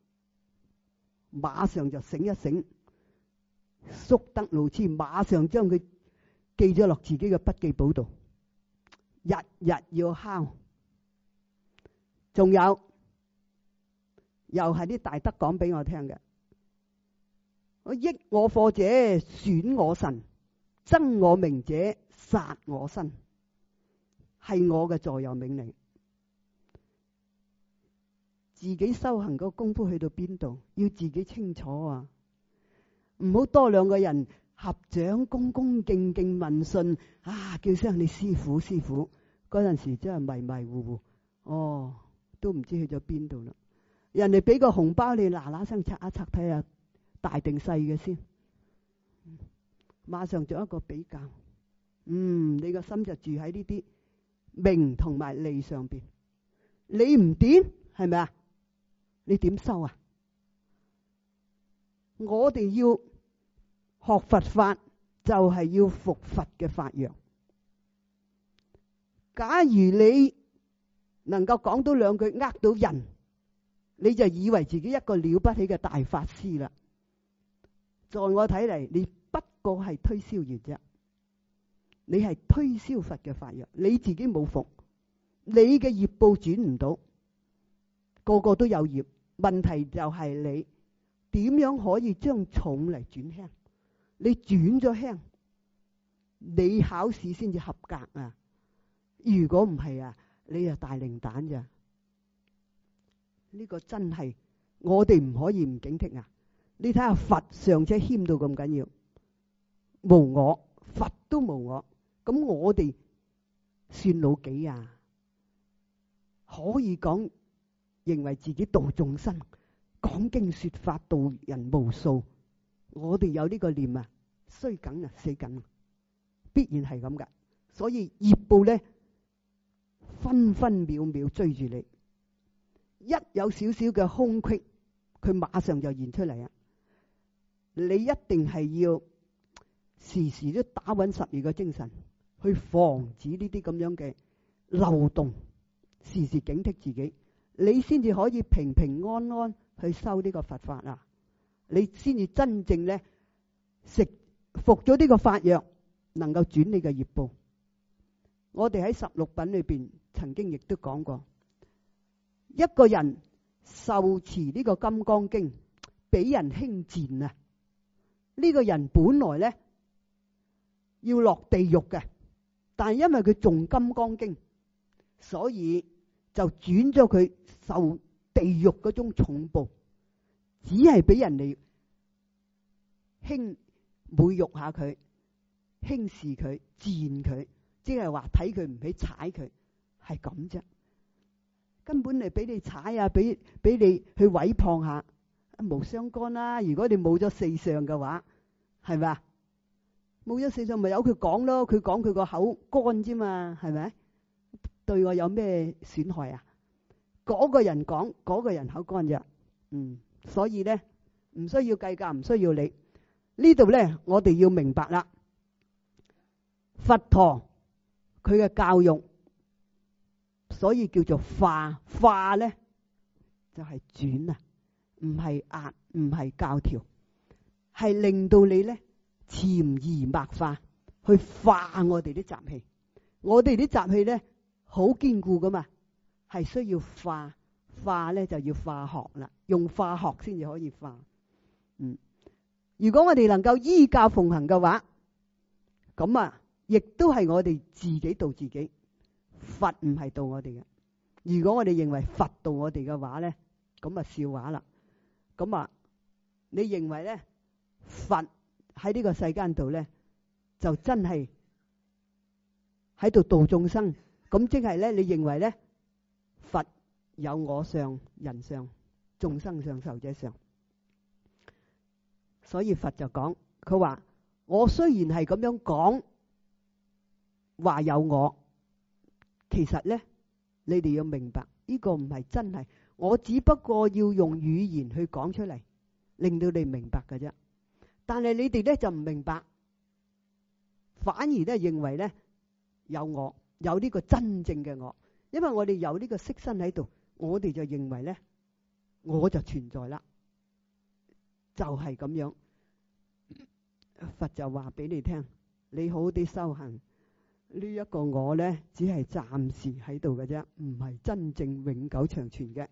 馬上就醒一醒，宿得路痴，馬上將佢記咗落自己嘅筆記簿度，日日要敲。仲有，又係啲大德講俾我聽嘅，我益我課者損我神，憎我名者殺我身，係我嘅座右銘嚟。自己修行個功夫去到邊度，要自己清楚啊！唔好多兩個人合掌恭恭敬敬問訊啊，叫聲你師父師父，嗰陣時真係迷迷糊糊，哦，都唔知去咗邊度啦。人哋俾個紅包你，嗱嗱聲拆一拆睇下大定細嘅先，馬上做一個比較。你個心就住喺呢啲名同埋利上邊，你唔掂係咪啊？你點收啊？我哋要學佛法，就係要服佛嘅法樣。假如你能夠講到兩句呃到人，你就以為自己一個了不起嘅大法師啦。在我睇嚟，你不過係推銷員啫。你係推銷佛嘅法樣，你自己冇服，你嘅業報轉唔到，個個都有業。問題就係你點樣可以將重嚟轉輕？你轉咗輕，你考試先至合格啊！如果唔係啊，你就大零蛋咋？呢個真係我哋唔可以唔警惕啊！你睇下佛尚且謙到咁緊要，無我，佛都無我，咁我哋算老幾啊？可以講認為自己度眾生，講經說法度人無數，我哋有呢個念啊，衰梗啊，死梗啊，必然係咁噶。所以業報咧，分分秒秒追住你，一有少少嘅空隙，佢馬上就現出嚟啊！你一定係要時時都打穩12個精神，去防止呢啲咁樣嘅漏洞，時時警惕自己。你先至可以平平安安去修呢個佛法啊！你先至真正咧服咗呢個法藥，能夠轉你嘅業報。我哋喺16品裏邊曾經亦都講過，一個人受持呢個金剛經， 俾人輕賤啊！呢個人本來咧要落地獄嘅，但係因為佢誦金剛經，所以就轉咗佢受地獄嗰種重報，只係俾人哋輕侮辱下佢，輕視佢，賤佢，即係話睇佢唔起，踩佢，係咁啫。根本係俾你踩啊，俾你去毀謗下，無相干啦。如果你冇咗四相嘅話，係咪啊？冇咗四相咪由佢講咯，佢講佢個口乾啫嘛，係咪？對我有咩損害啊？嗰個人講，嗰個人口乾啫。所以咧唔需要計較，唔需要理。呢度咧我哋要明白啦，佛陀佢嘅教育，所以叫做化咧就係轉啊，唔係壓，唔係教條，係令到你咧潛移默化去化我哋啲習氣。我哋啲習氣咧好堅固噶嘛，係需要化咧就要化學啦，用化學先至可以化。如果我哋能夠依教奉行嘅話，咁啊亦都係我哋自己度自己。佛唔係度我哋嘅。如果我哋認為佛度我哋嘅話咧，咁啊笑話啦。咁啊，你認為咧佛喺呢個世間度咧，就真係喺度度眾生？咁即係咧，你認為咧佛有我相、人相、眾生相、壽者相？所以佛就講，佢話我雖然係咁樣講，話有我，其實咧你哋要明白，呢個唔係真係，我只不過要用語言去講出嚟，令到你明白嘅啫。但係你哋咧就唔明白，反而咧認為咧有我，有呢個真正嘅我，因為我哋有呢個色身喺度，我哋就認為咧我就存在啦。就係咁樣，佛就話俾你聽，你好啲修行，呢一個我咧只係暫時喺度嘅啫，唔係真正永久長存嘅。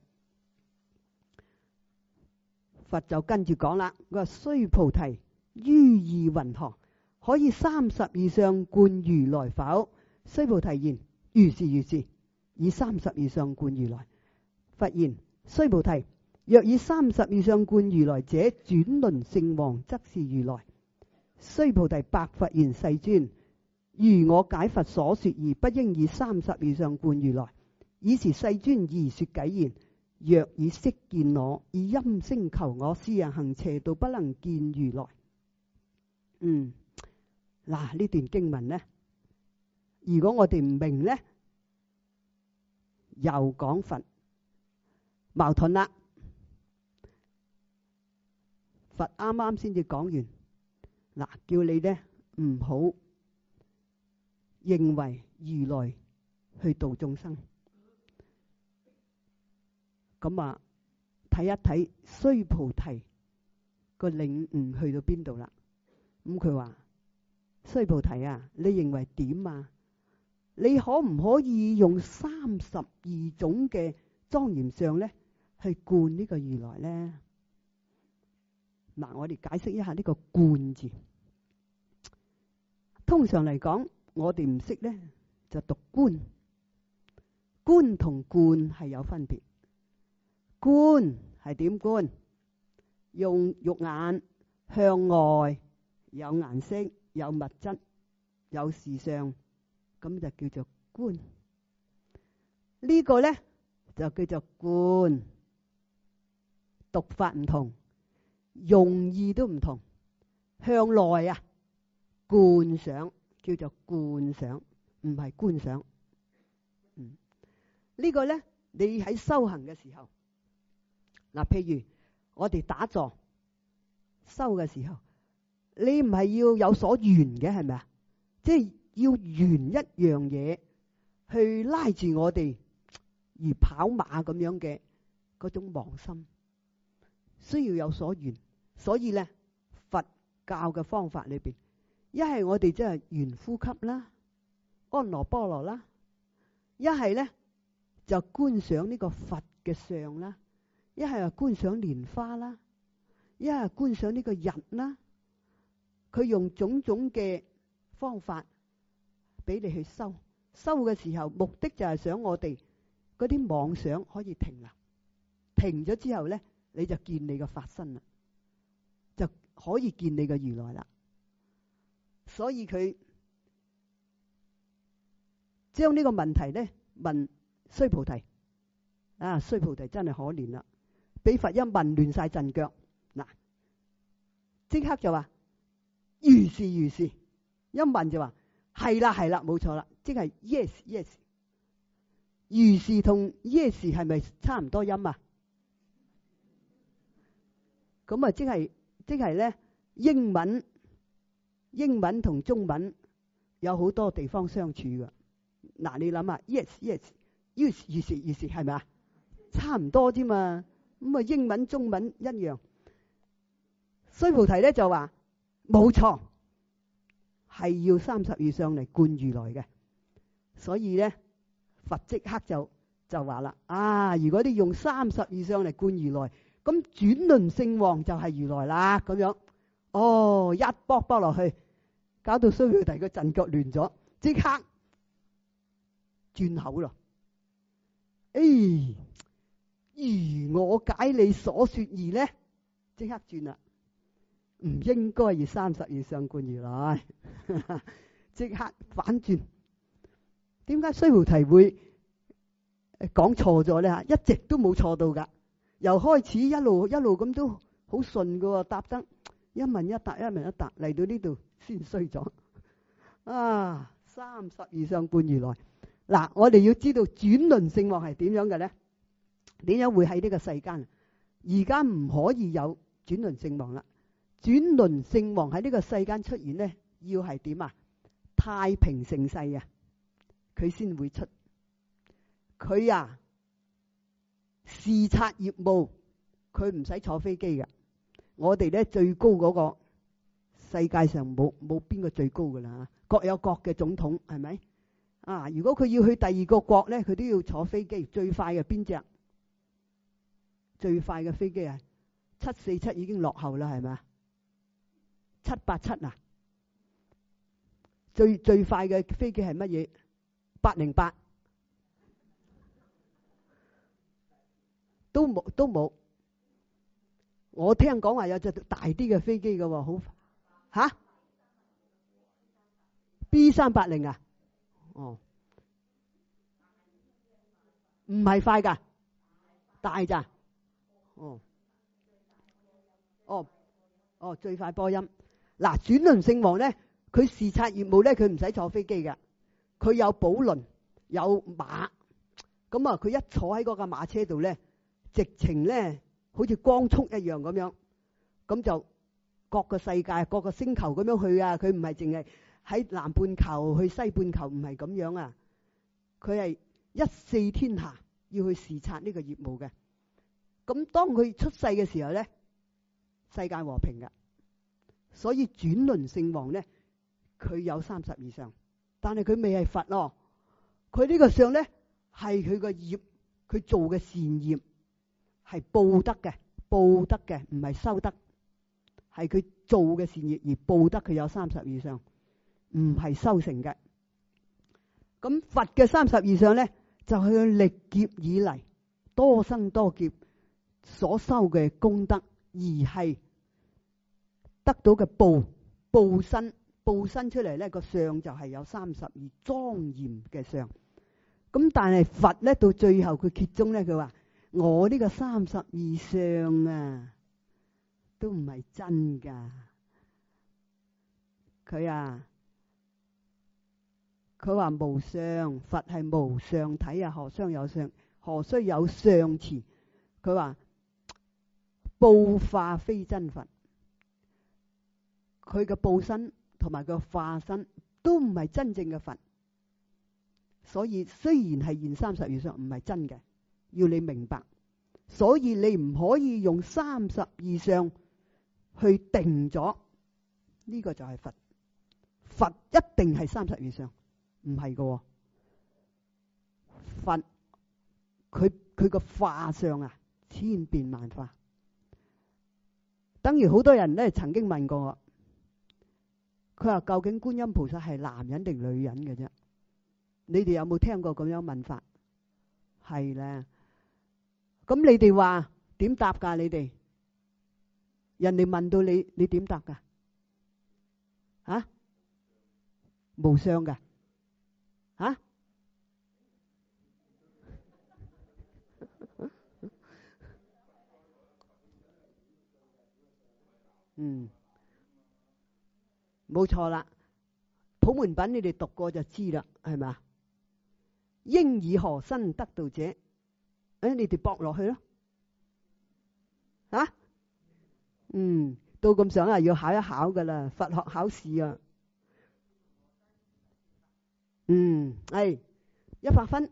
佛就跟住講啦，佢話須菩提，於意云何？可以32相觀如來否？須菩提言，如是如是，以32相觀如來。佛言，須菩提，若以32相觀如來者，轉輪聖王則是如來。須菩提白佛言，世尊，如我解佛所說而不應以32相觀如來。爾時世尊宜說偈言，若以色見我，以音聲求我，是人行邪道，不能見如來。嗱，呢段經文呢，如果我哋唔明呢，又講佛矛盾啦。佛啱啱先至講完，嗱，叫你呢唔好認為如來去度眾生。咁啊，睇一睇須菩提個領悟去到邊度啦？咁佢話：須菩提啊，你認為點啊？你可唔可以用32種嘅莊嚴相咧，去觀呢個如來咧？嗱，我哋解釋一下呢個觀字。通常嚟講，我哋唔識咧，就讀觀。觀同觀係有分別。觀係點觀？用肉眼向外，有顏色、有物質、有事相，咁就叫做觀。呢個咧就叫做觀。讀法唔同，用意都唔同。向內啊，觀想叫做觀想，唔係觀想。呢個咧，你喺修行嘅時候，嗱，譬如我哋打坐修嘅時候，你唔係要有所緣嘅，係咪啊？即係要緣一樣嘢去拉住我哋，如跑馬咁樣嘅嗰種妄心，需要有所緣。所以咧，佛教嘅方法裏邊，一係我哋即係緣呼吸啦、安羅波羅啦，一係咧就觀想呢個佛嘅相啦，一係話觀想蓮花啦， 一係觀賞呢個人啦。佢用種種嘅方法俾你去修嘅時候，目的就係想我哋嗰啲妄想可以停啦。停咗之後咧，你就見你嘅法身啦，就可以見你嘅如來啦。所以佢將呢個問題咧問須菩提。須菩提真係可憐啦，俾佛一問亂晒陣腳。嗱，即刻就話如是如是，一問就話係啦係啦，冇錯啦，即係 yes yes。如是同 yes 係咪差唔多音啊？咁啊，即係咧，英文同中文有好多地方相處噶。嗱，你諗下 yes yes， 如是如是係咪啊？差唔多啫嘛。咁啊，英文中文一樣。須菩提咧就話冇錯，係要32相嚟觀如來嘅。所以咧，佛即刻就話啦，如果你用32相嚟觀如來，咁轉輪聖王就係如來啦。咁樣，一卜落去，搞到須菩提個陣腳亂咗，即刻轉口咯。如我解你所說義咧，即刻轉啦，唔應該以32相觀如來，即刻反轉。點解須菩提會講錯咗咧？一直都冇錯到噶，由開始一路咁都好順噶，答得一問一答，一問一答，嚟到呢度先衰咗。32相觀如來。嗱，我哋要知道轉輪聖王係點樣嘅咧？點樣會喺呢個世間？而家唔可以有轉輪聖王啦。轉輪聖王喺呢個世間出現咧，要係點啊？太平盛世啊，佢先會出。佢視察業務，佢唔使坐飛機噶。我哋咧最高嗰個世界上冇邊個最高噶啦，各有各嘅總統，係咪？如果佢要去第二個國咧，佢都要坐飛機。最快嘅邊隻？最快嘅飛機747已經落後啦，係咪？787啊？最快嘅飛機係乜嘢？808都冇。我聽講話有隻大啲嘅飛機嘅喎，好B380啊？唔係快噶，大咋？最快波音。嗱，轉輪聖王咧，佢視察業務咧，佢唔使坐飛機嘅，佢有寶輪，有馬。咁佢一坐喺嗰架馬車度咧，直情咧好似光速一樣咁樣，咁就各個世界、各個星球咁樣去啊！佢唔係淨係喺南半球去西半球，唔係咁樣啊！佢係一四天下要去視察呢個業務嘅。咁當佢出世嘅時候咧，世界和平噶，所以轉輪聖王咧，佢有32相，但係佢未係佛咯。佢呢個相咧係佢個業，佢做嘅善業係報得嘅，唔係修得，係佢做嘅善業而報得，佢有32相，唔係修成嘅。咁佛嘅32相咧，就係佢歷劫以嚟多生多劫所修嘅功德，而係得到嘅報身出嚟咧，個相就係有32莊嚴嘅相。咁但係佛咧到最後佢揭盅咧，佢話我呢個32相都唔係真噶。佢話無相，佛係無相體何相有相？何須有相持？佢話報化非真佛，佢嘅報身同埋個化身都唔係真正嘅佛。所以雖然係現32相，唔係真嘅，要你明白。所以你唔可以用32相去定咗呢個就係佛。佛一定係32相，唔係嘅。佛佢個化相千變萬化。 等於好多人咧曾經問過我，佢話究竟觀音菩薩係男人定女人嘅啫？你哋有冇聽過咁樣問法？係咧，咁你哋話點答噶？你哋人哋問到你，你點答噶？啊？無相噶？啊？冇錯啦。普門品你哋讀過就知啦，係咪？應以何身得道者？你哋駁落去咯。啊？到咁上下要考一考噶啦，佛學考試啊。係100分，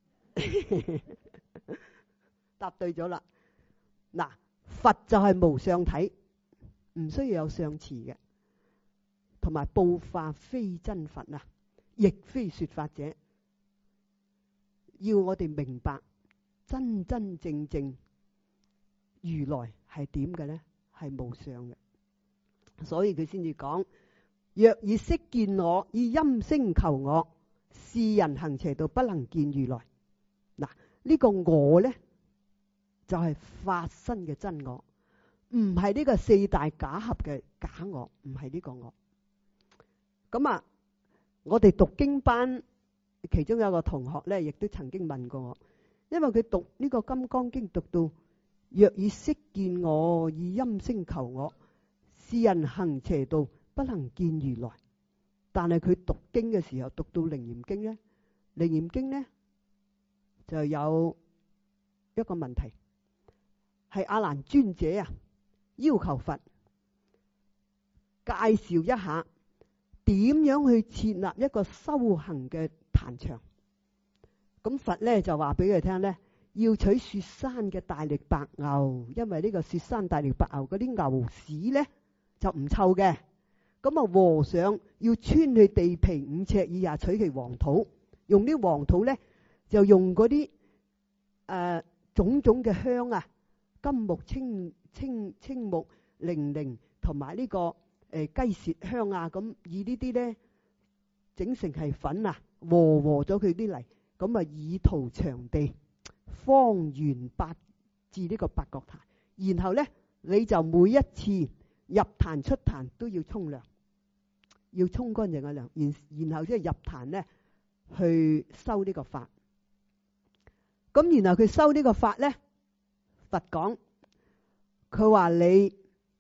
答對咗啦。嗱，佛就係無相體，唔需要有相持嘅，同埋報化非真佛啊，亦非說法者。要我哋明白真真正正如來係點嘅呢？係無相嘅，所以佢先至講：若以色見我，以音聲求我，是人行邪道，不能見如來。嗱，呢個我呢，就係法身嘅真我，唔係呢個四大假合嘅假我，唔係呢個我。咁啊，我哋讀經班其中有個同學呢，亦都曾經問過我，因為佢讀呢個《金剛經》讀到若以色見我，以音聲求我，是人行邪道，不能見如來。但係佢讀經嘅時候，讀到《楞嚴經》呢，《楞嚴經》呢就有一個問題，係阿難尊者啊要求佛介紹一下點樣去設立一個修行嘅壇場。咁佛呢就話俾佢聽呢，要取雪山嘅大力白牛，因為呢個雪山大力白牛嗰啲牛屎呢就唔臭嘅。咁啊，和尚要穿去地皮5尺以下取其黃土，用啲黃土呢就用嗰啲種種嘅香啊，金木青木零零同埋呢個雞舌香啊，咁以呢啲呢整成係粉啊，和咗佢啲泥，咁啊以塗場地，方圓8至呢個8角壇，然後呢你就每一次入壇出壇都要沖涼，要沖乾淨嘅涼，然後即係入壇呢去修呢個法。咁然後佢修呢個法呢，佛講佢話你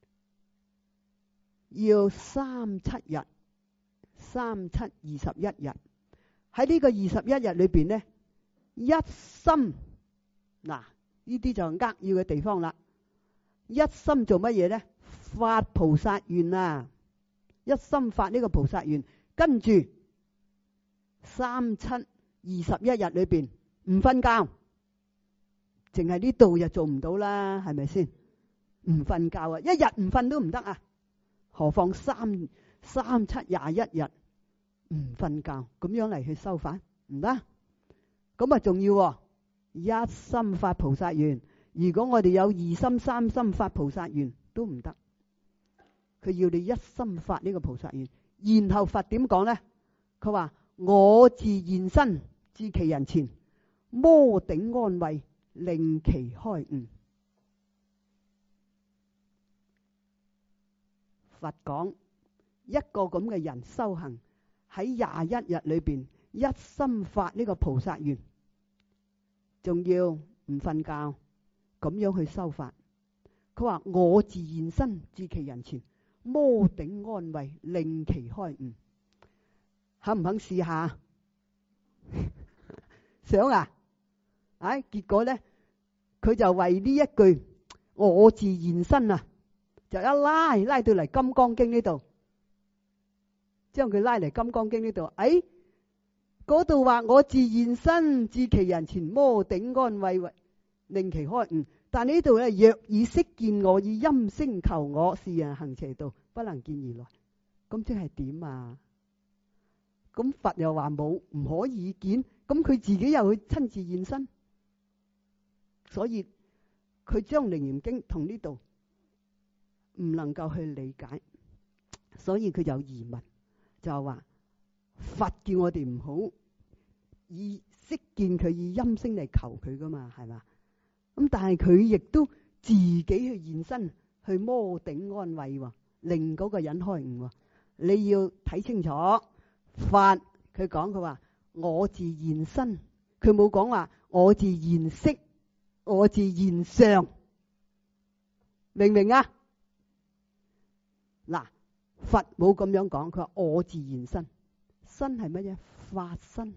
要37日，37 21日，喺呢個21日裏邊呢，一心嗱呢啲就扼要嘅地方啦。一心做乜嘢呢？發菩薩願啊！一心發呢個菩薩願，跟住37 21日裏邊唔瞓覺，淨係呢度就做唔到啦，係咪先？唔瞓覺啊，一日唔瞓都唔得啊，何況37 21日唔瞓覺，咁樣嚟去修法唔得。咁啊仲要一心發菩薩願，如果我哋有2心3心發菩薩願都唔得。佢要你一心發呢個菩薩願，然後佛點講呢？佢話我自現身至其人前，摩頂安慰，令其開悟。佛講一個咁嘅人修行喺21日裏邊一心發呢個菩薩願，仲要唔瞓覺咁樣去修法。佢話我自現身至其人前，摩頂安慰，令其開悟。肯唔肯試下？想啊？結果呢，佢就為呢一句我自現身啊，就一拉到嚟《金剛經》呢度，將佢拉嚟《金剛經》呢度。嗰度話我自現身至其人前，摩頂安慰，令其開悟。但呢度咧，若以色見我，以音聲求我，是人行邪道，不能見如來。咁即係點啊？咁佛又話冇，唔可以見。咁佢自己又去親自現身，所以佢將《楞嚴經》同呢度唔能夠去理解，所以佢有疑問，就係話佛叫我哋唔好以識見佢以音聲嚟求佢噶嘛，係嘛？咁但係佢亦都自己去現身去摩頂安慰，令嗰個人開悟。你要睇清楚，佛佢講佢話我自現身，佢冇講話我自現色，我自現相，明唔明啊？嗱，佛冇咁樣講，佢話我自現身，身係乜嘢？法身，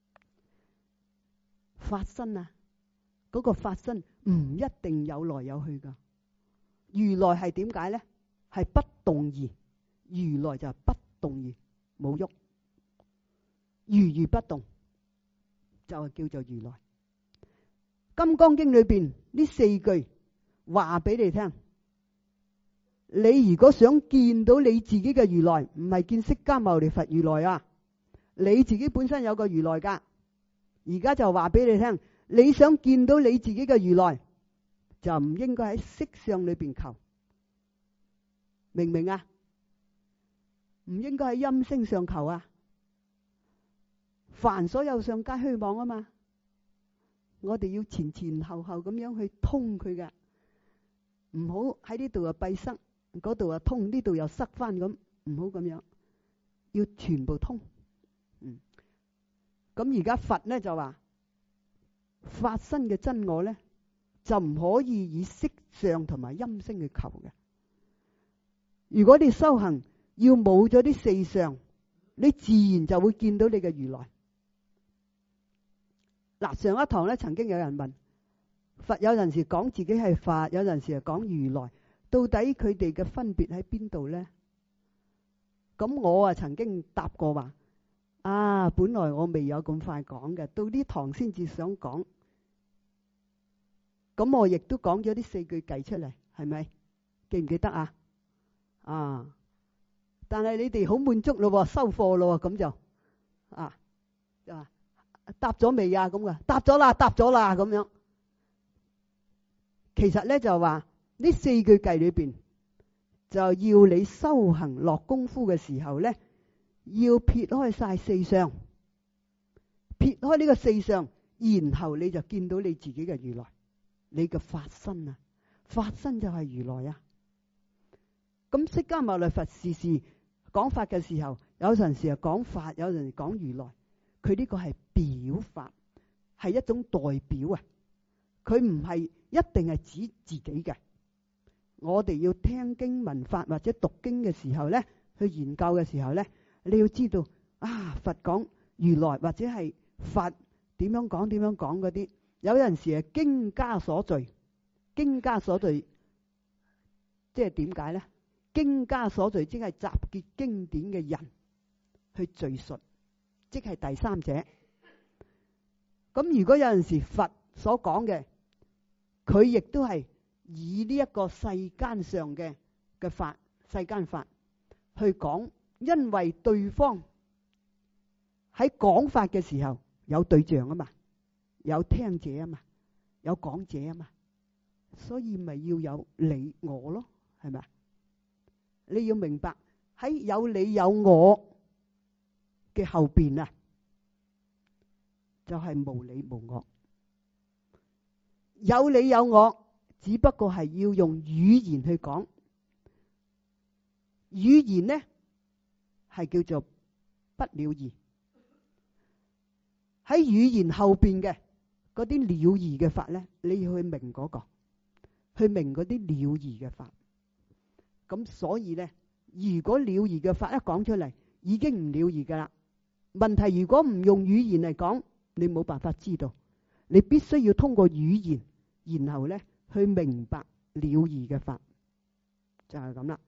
法身啊！嗰個法身唔一定有來有去噶。如來係點解咧？係不動而，如來就係不動而冇喐，如不動就係叫做如來。金剛經裏邊呢4句話俾你聽，你如果想見到你自己嘅如來，唔係見釋迦牟尼佛如來啊，你自己本身有個如來噶。而家就話俾你聽，你想見到你自己嘅如來，就唔應該喺色相裏邊求，明唔明啊？唔應該喺音聲上求啊！凡所有相皆虛妄啊嘛，我哋要前前後後咁樣去通佢嘅，唔好喺呢度又閉塞，嗰度又通，呢度又塞翻咁，唔好咁樣，要全部通。咁而家佛咧就話，法身嘅真我咧就唔可以以色相同埋音聲去求嘅。如果你修行要冇咗啲4相，你自然就會見到你嘅如來。嗱，上一堂咧曾經有人問佛，有陣時講自己係佛，有陣時係講如來，到底佢哋嘅分別喺邊度咧？咁我曾經答過話，本來我未有咁快講嘅，到呢堂先至想講。咁我亦都講咗啲4句計出嚟，係咪？記唔記得啊？但係你哋好滿足咯，收貨咯，咁就答咗未啊？咁噶，答咗啦，答咗啦，咁樣。其實咧就話呢4句計裏邊，就要你修行落功夫嘅時候咧，要撇開晒4相，撇開呢個4相，然後你就見到你自己嘅如來，你嘅法身啊，法身就係如來啊。咁釋迦牟尼佛時時講法嘅時候，有陣時係講法，有陣時講如來，佢呢個係表法，係一種代表啊，佢唔係一定係指自己嘅。我哋要聽經聞法或者讀經嘅時候咧，去研究嘅時候咧，你要知道佛講如來或者係佛點樣講嗰啲，有陣時係經家所聚，經家所聚即係點解咧？經家所聚即係集結經典嘅人去敘述，即係第三者。咁如果有陣時佛所講嘅，佢亦都係以呢一個世間上嘅法，世間法去講，因為對方喺講法嘅時候有對象啊嘛，有聽者啊嘛，有講者啊嘛，所以咪要有你我咯，係咪？你要明白喺有你有我嘅後邊啊，就係無你無我。有你有我，只不過係要用語言去講。語言呢係叫做不了義。喺語言後邊嘅嗰啲了義嘅法呢，你要去明嗰個，去明嗰啲了義嘅法。咁所以呢，如果了義嘅法一講出嚟，已經唔了義噶啦。問題如果唔用語言嚟講，你冇辦法知道，你必須要通過語言，然後呢去明白了義嘅法，就係咁啦。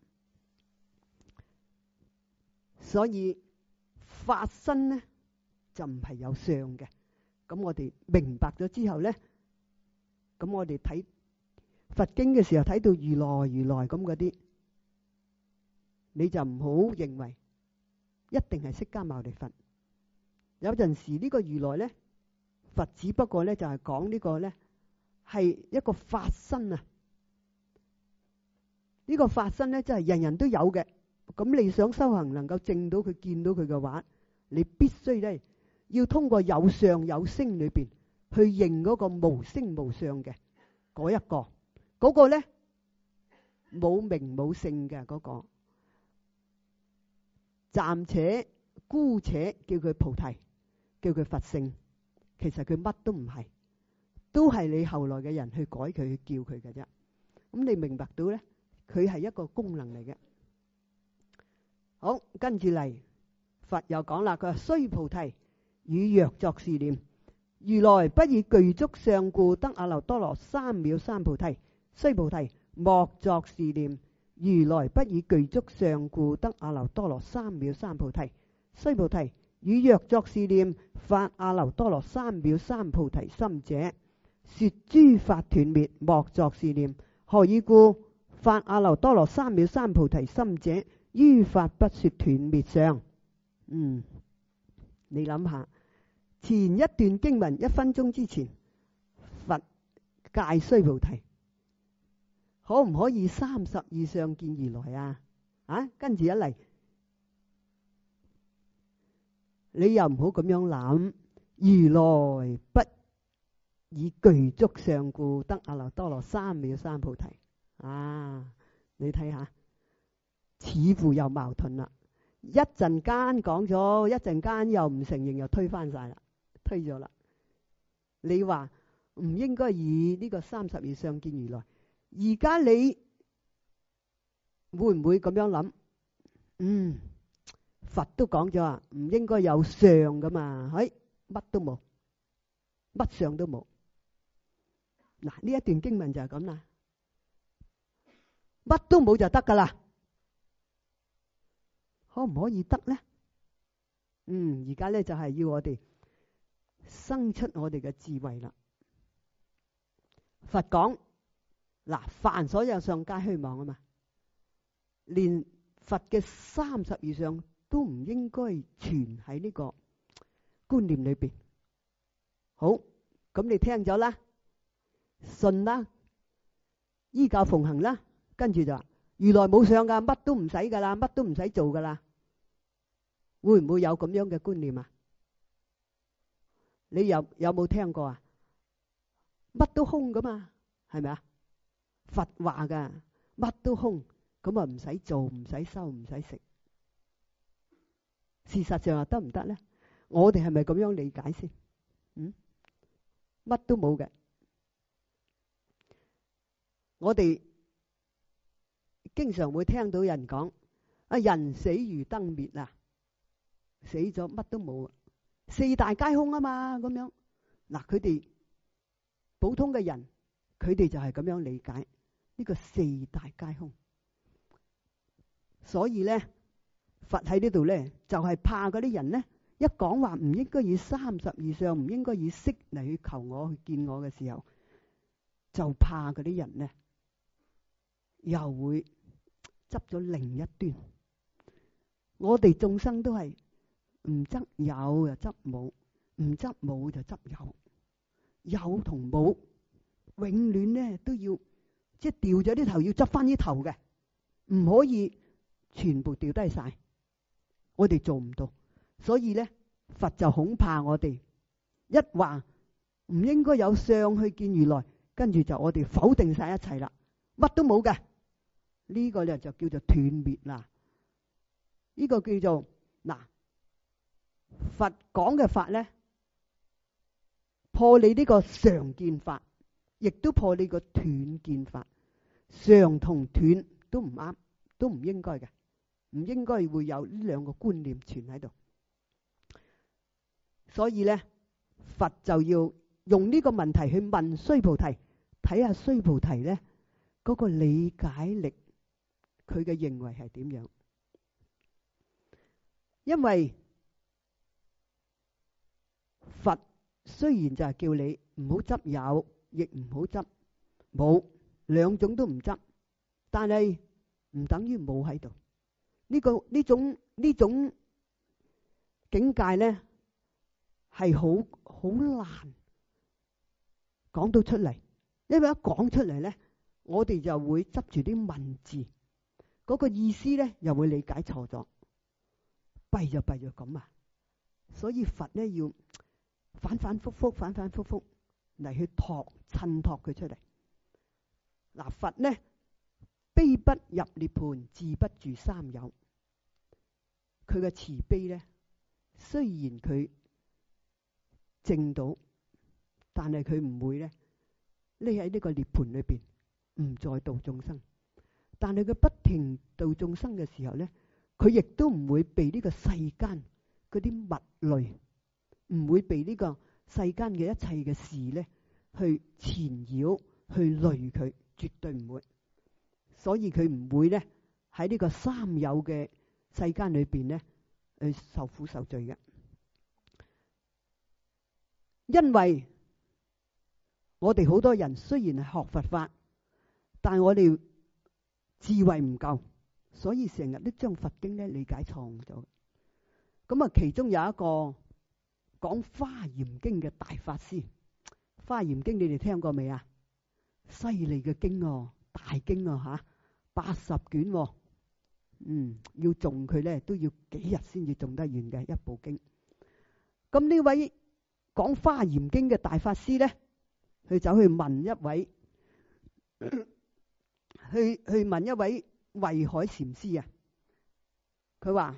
所以法身呢就唔係有相嘅。咁我哋明白咗之後呢，咁我哋睇佛經嘅時候睇到如來咁嗰啲，你就唔好認為一定係釋迦牟尼佛。有陣時呢個如來呢，佛只不過呢就係講呢個呢係一個法身啊。 呢個法身咧，真係人人都有嘅。咁你想修行能夠證到佢、見到佢嘅話，你必須咧要通過有相有聲裏邊去認嗰個無聲無相嘅嗰一個，嗰個咧冇名冇姓嘅嗰個，暫且姑且叫佢菩提，叫佢佛性，其實佢乜都唔係，都係你後來嘅人去改佢、去叫佢嘅啫。咁你明白到咧，佢係一個功能嚟嘅。好，跟住嚟，佛又講啦，佢話須菩提，汝若作是念，如來不以具足相故得阿耨多羅三藐三菩提。須菩提，莫作是念，如來不以具足相故得阿耨多羅三藐三菩提。須菩提，汝若作是念，發阿耨多羅三藐三菩提心者，說諸法斷滅，莫作是念。何以故？發阿耨多羅三藐三菩提心者，於法不說斷滅相。你諗下，前一段經文1分鐘之前，佛戒須菩提，可唔可以32相見如來啊？跟住一嚟，你又唔好咁樣諗，如來不以具足相故得阿耨多羅三藐三菩提。你睇下，似乎又矛盾啦。一陣間講咗，一陣間又唔承認，又推翻晒啦，推咗啦。你話唔應該以呢個32相見如來，而家你會唔會咁樣諗？佛都講咗啊，唔應該有相噶嘛，乜都冇，乜相都冇。嗱，呢一段經文就係咁啦，乜都冇就得噶啦。可唔可以得呢？而家咧就係要我哋生出我哋嘅智慧啦。佛講嗱，凡所有相皆虛妄啊嘛，連佛嘅32相都唔應該存喺呢個觀念裏邊。好，咁你聽咗啦，信啦，依教奉行啦，跟住就話如來冇相噶，乜都唔使噶啦，乜都唔使做噶啦。會唔會有咁樣嘅觀念啊？你有冇聽過啊？乜都空噶嘛，係咪啊？佛話噶，乜都空，咁啊唔使做，唔使修，唔使食。事實上又得唔得咧？我哋係咪咁樣理解先？乜都冇嘅。我哋經常會聽到人講：人死如燈滅啊！死咗乜都冇啊，四大皆空啊嘛，咁樣。嗱，佢哋普通嘅人，佢哋就係咁樣理解呢個四大皆空。所以咧，佛喺呢度咧，就係怕嗰啲人咧，一講話唔應該以32相，唔應該以色嚟去求我、去見我嘅時候，就怕嗰啲人咧，又會執咗另一端。我哋眾生都係唔執有又執冇，唔執冇就執有，有同冇永遠咧都要即係掉咗啲頭，要執翻啲頭嘅，唔可以全部掉低晒。我哋做唔到，所以咧佛就恐怕我哋一話唔應該有相去見如來，跟住就我哋否定晒一切啦，乜都冇嘅。呢個咧就叫做斷滅啦。呢個叫做嗱。佛講嘅法咧，破你呢個常見法，亦都破你個斷見法。常同斷都唔啱，都唔應該嘅，唔應該會有呢兩個觀念存喺度。所以咧，佛就要用呢個問題去問須菩提，睇下須菩提咧嗰個理解力，佢嘅認為係點樣？因為佛雖然就係叫你唔好執有，亦唔好執冇，兩種都唔執，但係唔等於冇喺度。呢種境界咧係好難講到出嚟，因為一講出嚟咧，我哋就會執住啲文字， 嗰個意思咧又會理解錯咗，弊就弊咗咁啊！所以佛咧要反反复复嚟去襯托佢出嚟。嗱，佛咧悲不入涅槃，自不住三有。佢嘅慈悲咧，雖然佢證到，但係佢唔會咧匿喺呢個涅槃裏邊，唔再度眾生。但係佢不停度眾生嘅時候咧，佢亦都唔會被呢個世間嗰啲物類，唔會被呢個世間嘅一切嘅事咧去纏繞、去累佢，絕對唔會。所以佢唔會咧喺呢個三有嘅世間裏邊咧去受苦受罪嘅。因為我哋好多人雖然係學佛法，但係我哋智慧唔夠，所以成日都將佛經咧理解錯誤咗。咁啊，其中有一個講華嚴經嘅大法師，華嚴經你哋聽過未啊？犀利嘅經哦，大經啊吓，80卷哦，要誦佢咧都要幾日先至誦得完嘅一部經。咁呢位講華嚴經嘅大法師咧，佢走去問一位去問一位慧海禪師啊，佢話：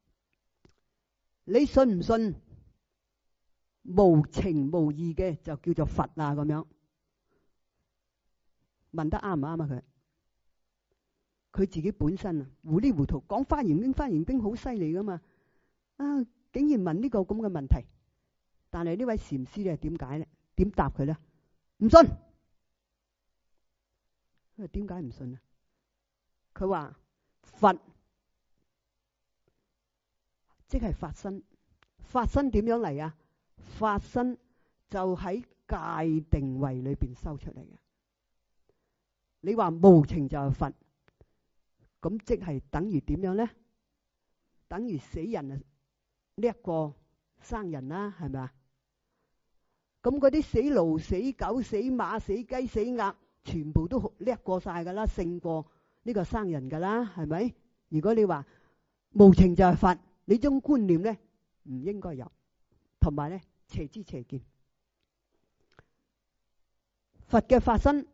你信唔信無情無義嘅就叫做佛啊？咁樣問得啱唔啱啊？佢自己本身啊糊裡糊塗講華嚴經，華嚴經好犀利噶嘛，啊竟然問呢個咁嘅問題。但係呢位禪師咧點解咧？點答佢咧？唔信。佢話點解唔信啊？佢話佛即係法身，法身點樣嚟啊？法身就喺戒定慧裏邊修出嚟嘅。你話無情就係佛，咁即係等於點樣咧？等於死人啊叻過生人啦，係咪啊？咁嗰啲死驢、死狗、死馬、死雞、死鴨，全部都叻過晒噶啦，勝過呢個生人噶啦，係咪？如果你話無情就係佛，你種觀念咧唔應該有，同埋咧邪知邪見。佛嘅法身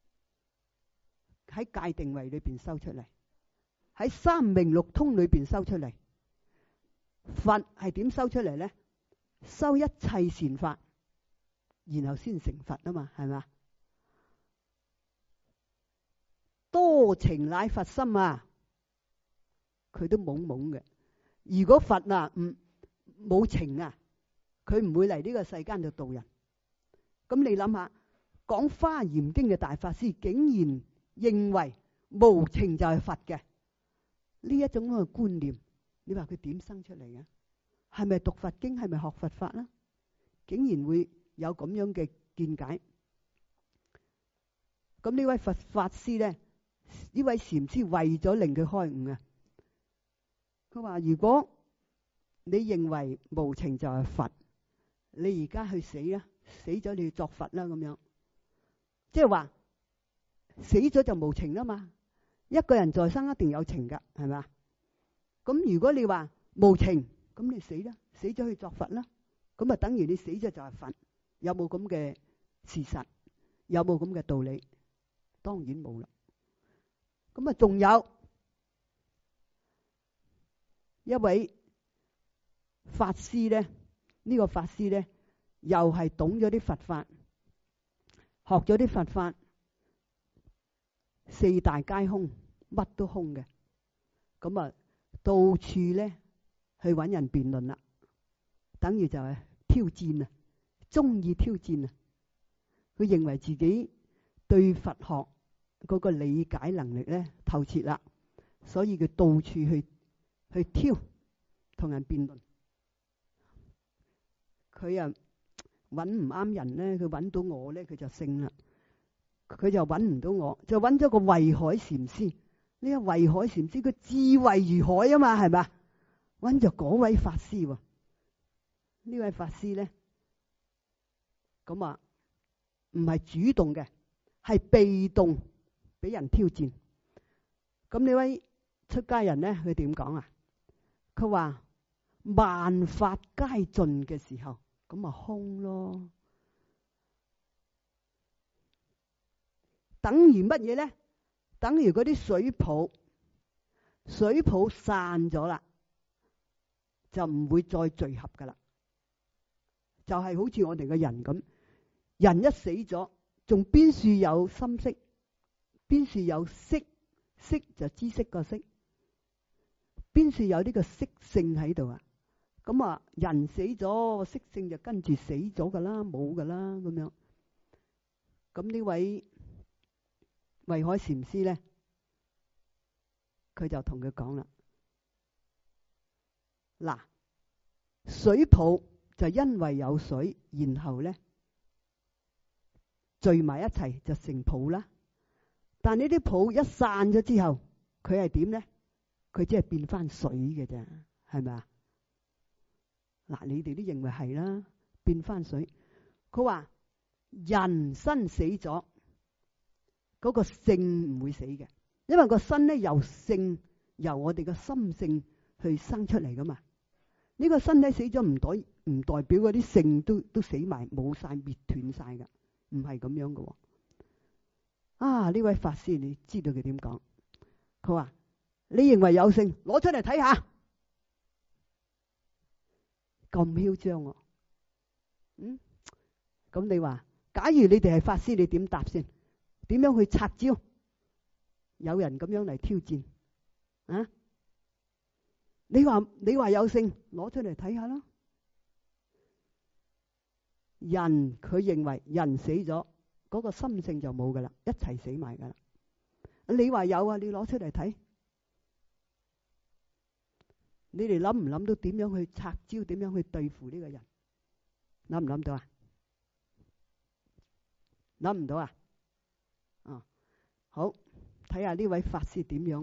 喺戒定慧裏邊修出嚟，喺三明六通裏邊修出嚟。佛係點修出嚟咧？修一切善法，然後先成佛啊嘛，係咪？多情乃佛心啊，佢都懵懵嘅。如果佛啊冇情啊，佢唔會嚟呢個世間度度人。咁你諗下，講華嚴經嘅大法師竟然認為無情就係佛嘅呢一種咁嘅觀念，你話佢點生出嚟嘅？係咪讀佛經？係咪學佛法啦？竟然會有咁樣嘅見解。咁呢位佛法師咧，呢位禪師為咗令佢開悟啊，佢話：如果你認為無情就係佛，你而家去死啦，死咗你要作佛啦，咁樣，即係話死咗就無情啦嘛。一個人在生一定有情噶，係咪啊？咁如果你話無情，咁你死啦，死咗去作佛啦，咁啊等於你死咗就係佛。有冇咁嘅事實？有冇咁嘅道理？當然冇啦。咁啊，仲有一位法師咧，呢個法師咧又係懂咗啲佛法，學咗啲佛法，四大皆空，乜都空嘅。咁啊，到處咧去揾人辯論啦，等於就係挑戰啊！中意挑戰啊！佢認為自己對佛學嗰個理解能力咧透徹啦，所以佢到處去挑，同人辯論。佢啊揾唔啱人咧，佢揾到我咧，佢就勝啦。佢就揾唔到我，就揾咗個慧海禪師。呢個慧海禪師佢智慧如海啊嘛，係咪？揾咗嗰位法師喎。呢位法師咧，咁啊唔係主動嘅，係被動俾人挑戰。咁呢位出家人咧，佢點講啊？佢話萬法皆盡嘅時候，咁咪空咯。等於乜嘢咧？等於嗰啲水泡散咗啦，就唔會再聚合噶啦。就係好似我哋嘅人咁，人一死咗，仲邊處有心識？邊處有識？識就知識個識，邊處有呢個識性喺度啊？咁啊，人死咗，識性就跟住死咗噶啦，冇噶啦咁樣。咁呢位慧海禪師咧，佢就同佢講啦，嗱，水泡就因為有水，然後咧聚埋一齊就成泡啦。但呢啲泡一散咗之後，佢係點咧？佢只係變翻水嘅啫，係咪啊？嗱，你哋都認為係啦，變翻水。佢話人身死咗，嗰個性唔會死嘅，因為個身咧由我哋嘅心性去生出嚟噶嘛。呢個身體死咗唔代表嗰啲性都死埋冇晒滅斷晒噶，唔係咁樣噶。啊！呢位法師，你知道佢點講？佢話你認為有性，攞出嚟睇下，咁囂張喎。咁你話，假如你哋係法師，你點答先？點樣去拆招？有人咁樣嚟挑戰啊？你話有性，攞出嚟睇下啦。人佢認為人死咗，嗰個心性就冇噶啦，一齊死埋噶啦。你話有啊？你攞出嚟睇。你哋諗唔諗到點樣去拆招？點樣去對付呢個人？諗唔諗到啊？諗唔到啊？好，睇下呢位法師點樣。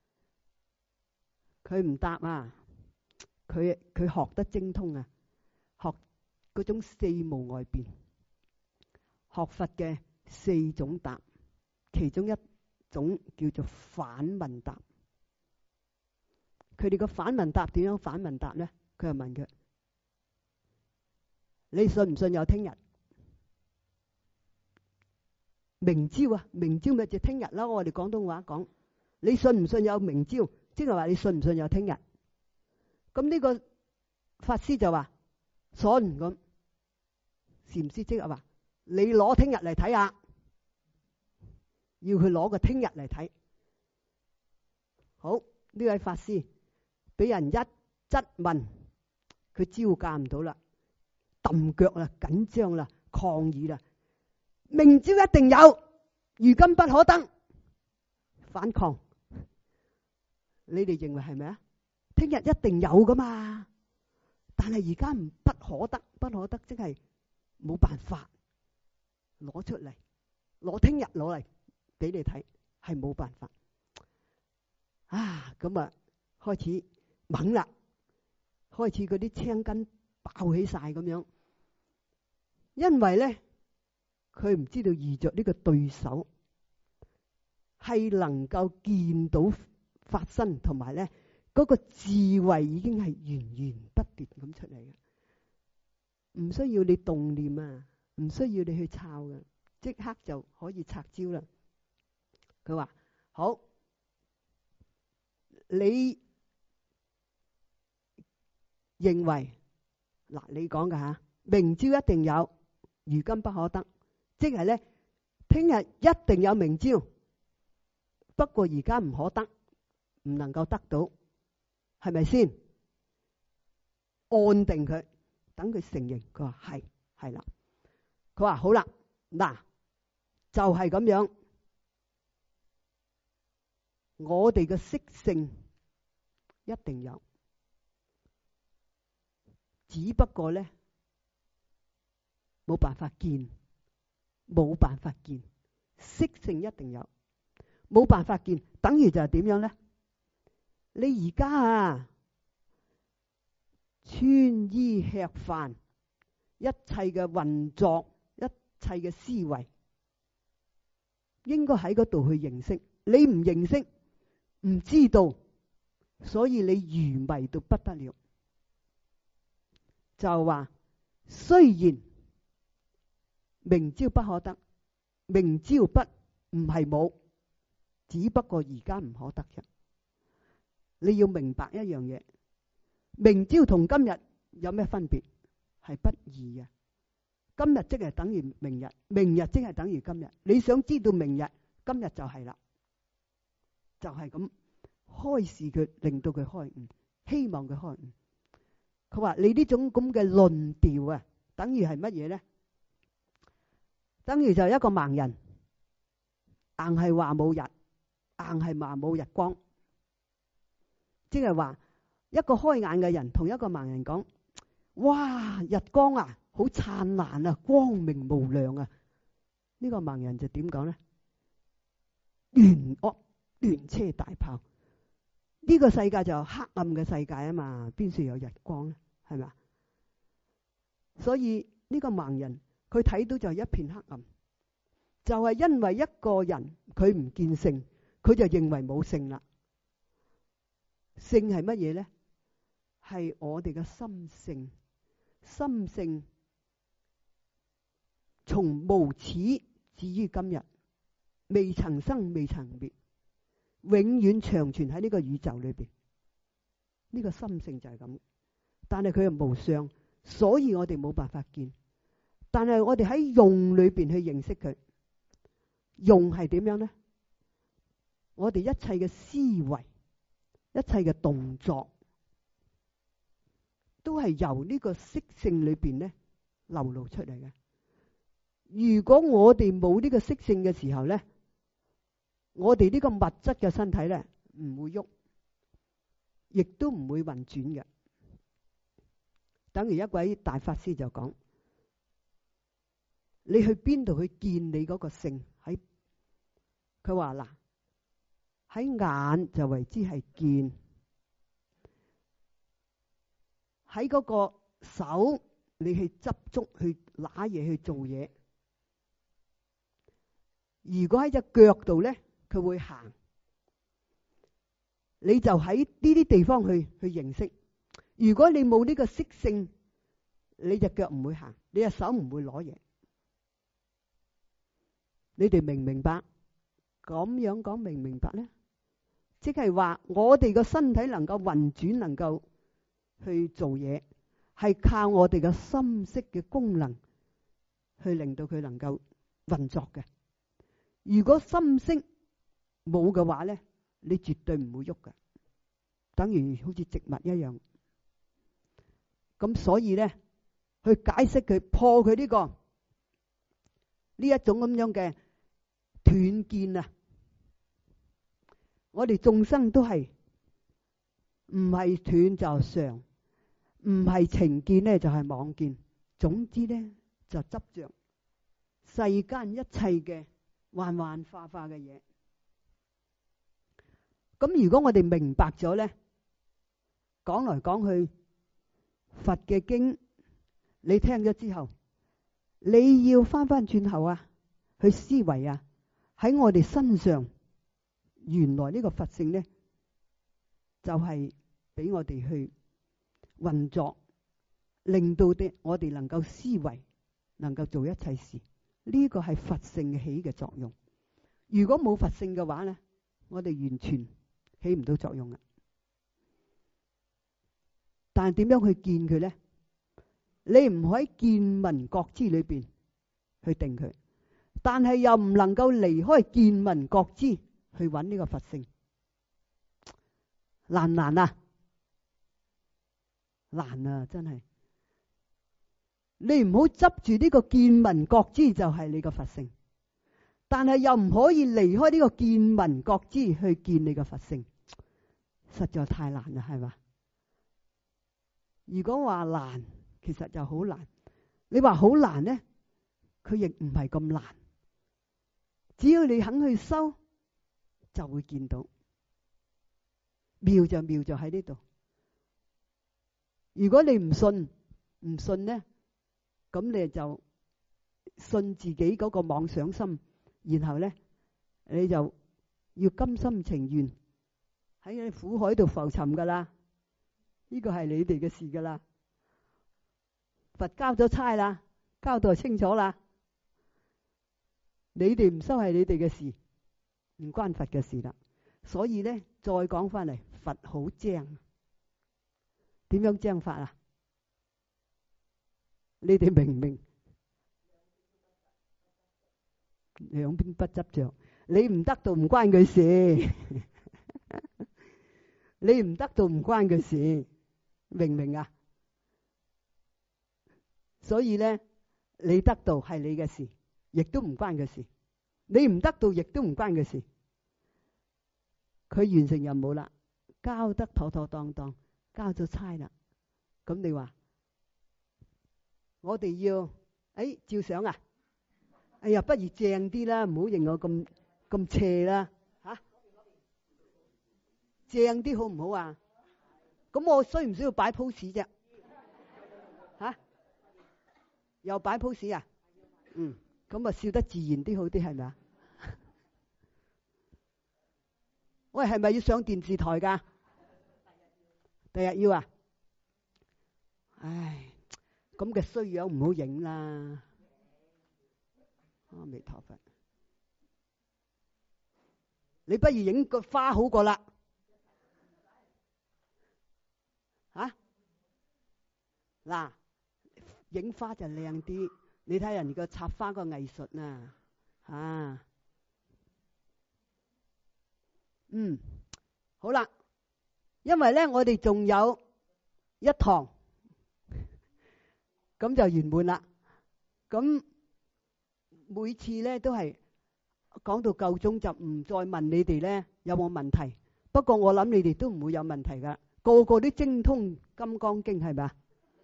佢唔答啊，佢學得精通啊，學嗰種四無外辯，學佛嘅四種答，其中一種叫做反問答。佢哋個反問答點樣反問答咧？佢就問佢：你信唔信有聽日？明朝啊，明朝咪就聽日啦。我哋廣東話講，你信唔信有明朝？即係話你信唔信有聽日？咁呢個法師就話信咁，禪師即係話你攞聽日嚟睇下，要佢攞個聽日嚟睇。好，呢位法師俾人一質問，佢招架唔到啦，揼腳啦，緊張啦，抗議啦。明朝一定有，如今不可得，反抗。你哋認為係咪啊？聽日一定有噶嘛？但係而家不可得，不可得即係冇辦法攞出嚟，攞聽日攞嚟俾你睇，係冇辦法。啊，咁啊開始猛啦，開始嗰啲青筋爆起晒咁樣，因為咧佢唔知道遇着呢個對手係能夠見到發生，同埋咧嗰個智慧已經係源源不斷咁出嚟嘅，唔需要你動念啊，唔需要你去抄嘅，即刻就可以拆招啦。佢話好，你認為嗱，你講㗎吓，明朝一定有，如今不可得，即係咧聽日一定有明朝，不過而家唔可得。唔能夠得到，係咪先？按定佢，等佢承認。佢話係啦。佢話好啦，嗱就係咁樣。我哋嘅色性一定有，只不過咧冇辦法見，冇辦法見。色性一定有，冇辦法見，等於就係點樣咧？你而家啊，穿衣吃飯，一切嘅運作，一切嘅思維，應該喺嗰度去認識。你唔認識，唔知道， 所以你愚迷到不得了。就話雖然明朝不可得，明朝不唔係冇，只不過而家唔可得啫。你要明白一樣嘢，明朝同今日有咩分別？係不二嘅。今日即係等於明日，明日即係等於今日。你想知道明日，今日就係啦，就係咁開示佢，令到佢開悟，希望佢開悟。佢話你呢種咁嘅論調啊，等於係乜嘢咧？等於就係一個盲人，硬係話冇日，硬係話冇日光。即係話一個開眼嘅人同一個盲人講：哇，日光啊，好燦爛啊，光明無量啊！呢個盲人就點講咧？亂車大炮。呢個世界就係黑暗嘅世界啊嘛，邊處有日光咧？係咪？所以呢個盲人佢睇到就係一片黑暗，就係因為一個人佢唔見性，佢就認為冇性啦。性係乜嘢咧？係我哋嘅心性，心性從無始至於今日，未曾生未曾滅，永遠長存喺呢個宇宙裏邊。呢個心性就係咁，但係佢係無相，所以我哋冇辦法見。但係我哋喺用裏邊去認識佢，用係點樣咧？我哋一切嘅思維，一切嘅動作，都係由呢個色性裏邊咧流露出嚟嘅。如果我哋冇呢個色性嘅時候咧，我哋呢個物質嘅身體咧唔會喐，亦都唔會運轉嘅。等於一位大法師就講：你去邊度去見你嗰個性？喺佢話嗱，喺眼就為之係見，喺嗰個手你去執足去拿嘢去做嘢。如果喺隻腳度咧，佢會行，你就喺呢啲地方去認識。如果你冇呢個色性，你隻腳唔會行，你隻手唔會攞嘢。你哋明唔明白？咁樣講明唔明白咧？即係話我哋個身體能夠運轉，能夠去做嘢，係靠我哋嘅心識嘅功能去令到佢能夠運作嘅。如果心識冇嘅話咧，你絕對唔會喐嘅，等於好似植物一樣。咁所以咧，去解釋佢破佢呢一種咁樣嘅斷見啊！我哋眾生都係唔係斷就常，唔係情見咧就係妄見。總之咧就執着世間一切嘅幻幻化化嘅嘢。咁如果我哋明白咗咧，講來講去佛嘅經，你聽咗之後，你要翻翻轉頭啊，去思維啊，喺我哋身上，原來呢個佛性咧，就係俾我哋去運作，令到我哋能夠思維，能夠做一切事。呢個係佛性起嘅作用。如果冇佛性嘅話咧，我哋完全起唔到作用啊！但係點樣去見佢咧？你唔可以見聞覺知裏邊去定佢，但係又唔能夠離開見聞覺知去揾呢個佛性，難唔難啊？難啊！真係，你唔好執住呢個見聞覺知就係你個佛性，但係又唔可以離開呢個見聞覺知去見你個佛性，實在太難啦，係嘛？如果話難，其實就好難。你話好難呢，佢亦唔係咁難。只要你肯去修，就會見到。妙就妙就喺呢度。如果你唔信呢，咁你就信自己嗰個妄想心，然後呢，你就要甘心情願喺苦海度浮沉噶啦，呢個係你哋嘅事噶啦。佛交咗差啦，交代清楚啦。你哋唔修係你哋嘅事，唔關佛嘅事啦。所以咧，再講翻嚟，佛好精，點樣精法啊？你哋明唔明？兩邊不執着，你唔得到唔關佢事，你唔得到唔關佢事，明唔明啊？所以咧，你得到係你嘅事，亦都唔關佢事；你唔得到，亦都唔關佢事。佢完成任務啦，交得妥妥當當，交咗差啦。咁你話我哋要照相啊？哎呀，不如正啲啦，唔好認我咁斜啦，吓，正啲好唔好啊？咁我需唔需要擺 pose 啫？吓，又擺 pose 啊？咁啊笑得自然啲好啲係咪啊？喂，係咪要上電視台噶？第日要啊？唉，咁嘅衰樣唔好影啦。阿彌陀佛，你不如影個花好過啦。吓，嗱，影花就靚啲。你睇人個插花個藝術啊，好啦，因為咧我哋仲有一堂，咁就圓滿啦。咁每次咧都係講到夠鐘就唔再問你哋咧有冇問題。不過我諗你哋都唔會有問題噶，個個都精通金剛經係咪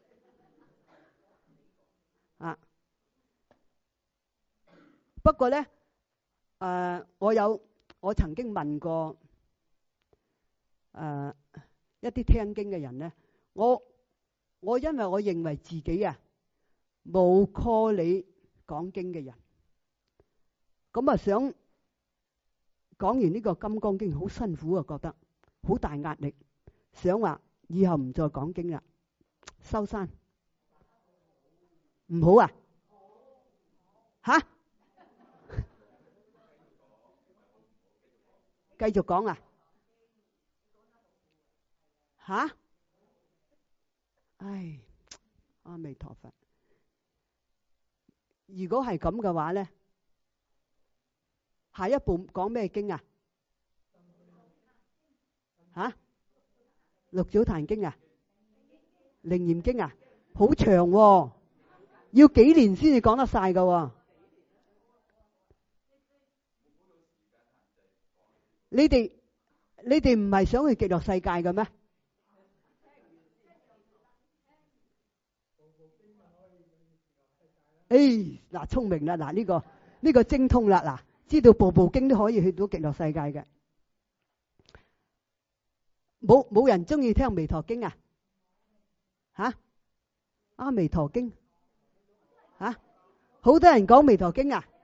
啊？不過咧，我曾經問過一啲聽經嘅人咧，我因為我認為自己啊冇 call 你講經嘅人，咁啊想講完呢個金剛經好辛苦啊，覺得好大壓力，想話以後唔再講經啦，收山，唔好啊？吓？繼續講啊？吓？唉，阿彌陀佛！如果係咁嘅話咧，下一步講咩經啊？吓？六祖壇經啊？楞嚴經啊？好長喎，要幾年先至講得晒噶喎。你哋唔係想去極樂世界嘅咩？嗱，聰明啦，嗱呢個精通啦，嗱，知道部部經都可以去到極樂世界嘅。冇人中意聽彌陀經啊？吓？阿彌陀經吓？好多人講彌陀經啊？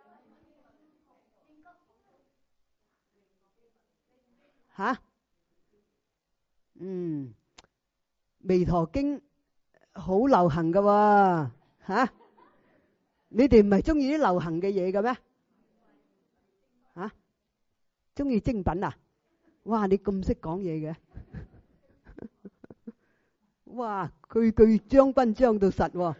吓？彌陀經好流行噶喎，吓？你哋唔係中意啲流行嘅嘢嘅咩？吓？中意精品啊？哇！你咁識講嘢嘅，哇！句句將軍將到實喎。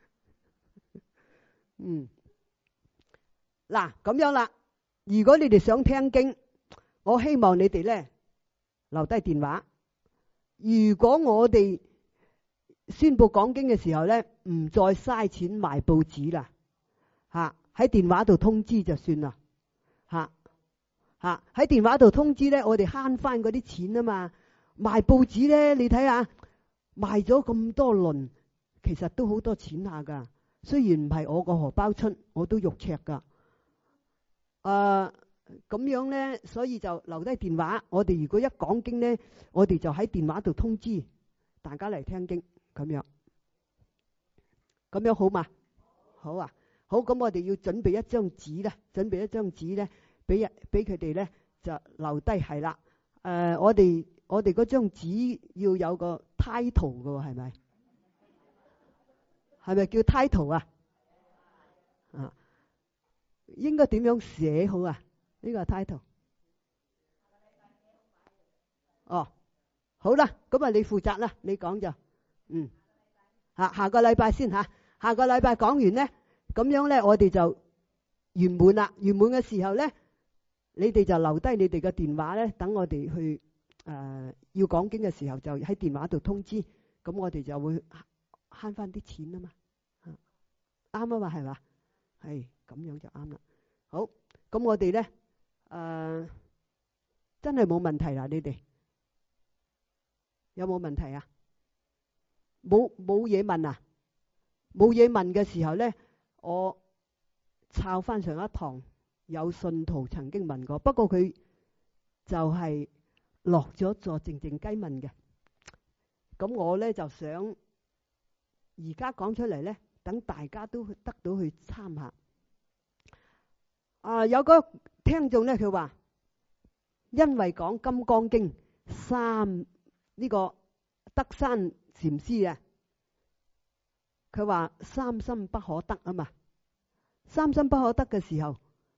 嗱，咁樣啦。如果你哋想聽經，我希望你哋咧留低電話。如果我哋宣布講經嘅時候咧，唔再嘥錢賣報紙啦，喺電話度通知就算啦，喺電話度通知咧，我哋慳翻嗰啲錢啊嘛。賣報紙咧，你睇下賣咗咁多輪，其實都好多錢下噶。雖然唔係我個荷包出，我都肉赤噶。咁樣咧，所以就留低電話。我哋如果一講經咧，我哋就喺電話度通知大家嚟聽經，咁樣好嘛？好啊，好，咁我哋要準備一張紙咧，俾佢哋咧就留低係啦。 我哋嗰張紙要有個 title 㗎喎，係咪？係咪叫 title 啊？啊，應該點樣寫好啊？呢個 title。哦，好啦，咁啊你負責啦，你講就，下個禮拜先吓，下個禮拜講完咧，咁樣咧我哋就圓滿啦。圓滿嘅時候咧，你哋就留低你哋嘅電話咧，等我哋去要講經嘅時候就喺電話度通知，咁我哋就會慳翻啲錢啊嘛，啱啊嘛，係嘛？係咁樣就啱啦。好，咁我哋咧真係冇問題啦，你哋有冇問題啊？冇嘢問啊？冇嘢問嘅時候咧，我抄翻上一堂有信徒曾經問過，不過佢就係落咗座靜靜雞問嘅。咁我咧就想而家講出嚟咧，等大家都得到去參考。有個聽眾咧，佢話因為講《金剛經》呢個德山禪師啊，佢話三心不可得啊嘛。三心不可得嘅時候，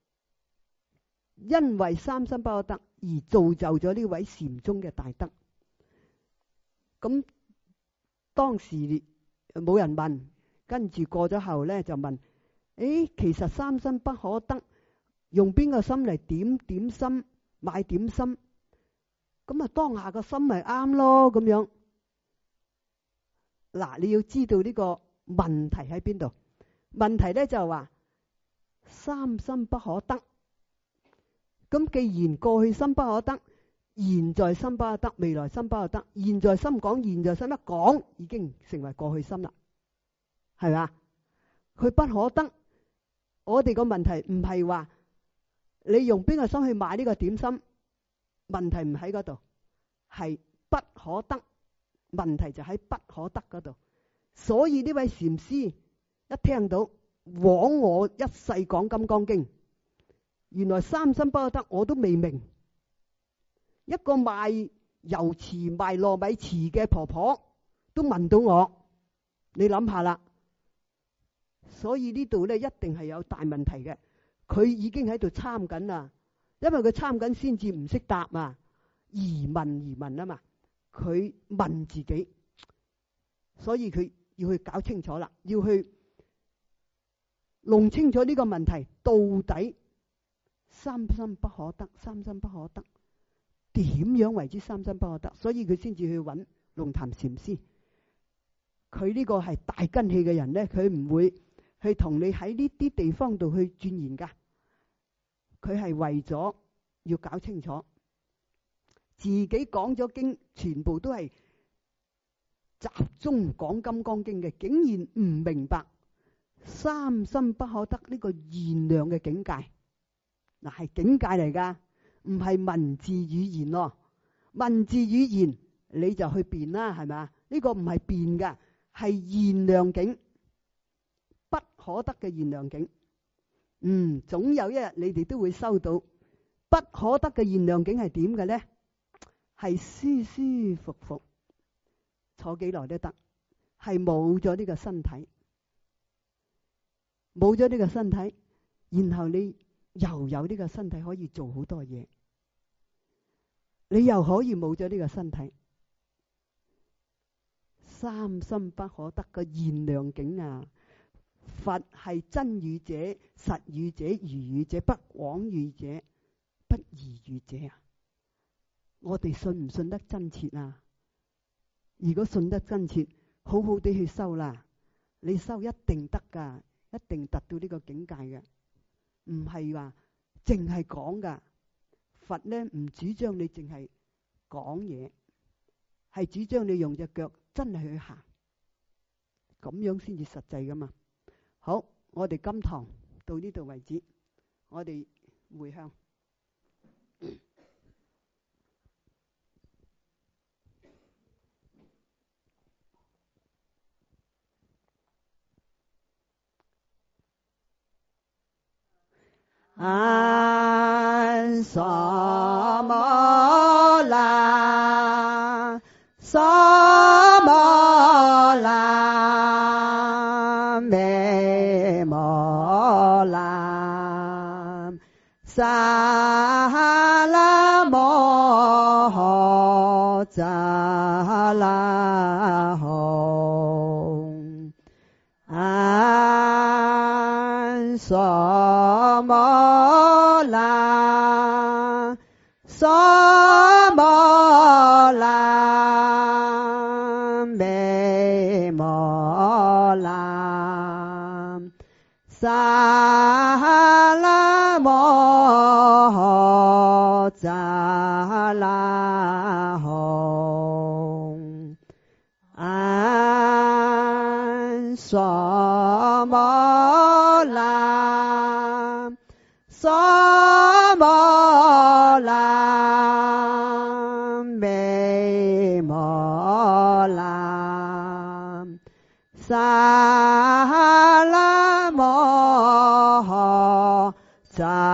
因為三心不可得而造就咗呢位禪宗嘅大德。咁當時冇人問，跟住過咗後咧就問：其實三心不可得，用邊個心嚟點心買點心？咁啊，當下個心咪啱咯，咁樣。嗱，你要知道呢個問題喺邊度？問題咧就係話三心不可得。咁既然過去心不可得，現在心不可得，未來心不可得，現在心講，現在心一講，已經成為過去心啦，係嘛？佢不可得。我哋個問題唔係話你用邊個心去買呢個點心，問題唔喺嗰度，係不可得。問題就喺不可得嗰度。所以呢位禪師一聽到枉我一世講《金剛經》，原來三心不可得，我都未明。一個賣油池賣糯米糍嘅婆婆都問到我，你諗下啦。所以呢度咧一定係有大問題嘅。佢已經喺度參緊啦，因為佢參緊先至唔識答啊，疑問啊嘛。佢問自己，所以佢要去搞清楚啦，要去弄清楚呢個問題到底三心不可得，三心不可得，點樣為之三心不可得？所以佢先至去揾龍潭禪師。佢呢個係大根器嘅人咧，佢唔會去同你喺呢啲地方度去鑽研噶。佢係為咗要搞清楚。自己講咗經，全部都係集中講《金剛經》嘅，竟然唔明白三心不可得呢個現量嘅境界。嗱，係境界嚟噶，唔係文字語言咯。文字語言你就去辯啦，係咪？呢個唔係辯噶，係現量境，不可得嘅現量境。總有一日你哋都會收到不可得嘅現量境係點嘅咧？係舒舒服服坐幾耐都得，係冇咗呢個身體，冇咗呢個身體，然後你又有呢個身體可以做好多嘢，你又可以冇咗呢個身體。三心不可得嘅現量境啊！佛係真語者、實語者、如語者、不妄語者、不異語者啊！我哋信唔信得真切啊？如果信得真切，好好地去修啦，你修一定得噶，一定達到呢個境界嘅，唔係話淨係講噶。佛咧唔主張你淨係講嘢，係主張你用隻腳真係去行，咁樣先至實際噶嘛。好，我哋今堂到呢度為止，我哋回向。安萨摩拉沙摩南美摩南萨拉摩扎拉吽安娑摩拉娑摩拉美摩拉萨拉摩扎拉吽安娑摩拉娑摩拉美摩拉萨拉摩扎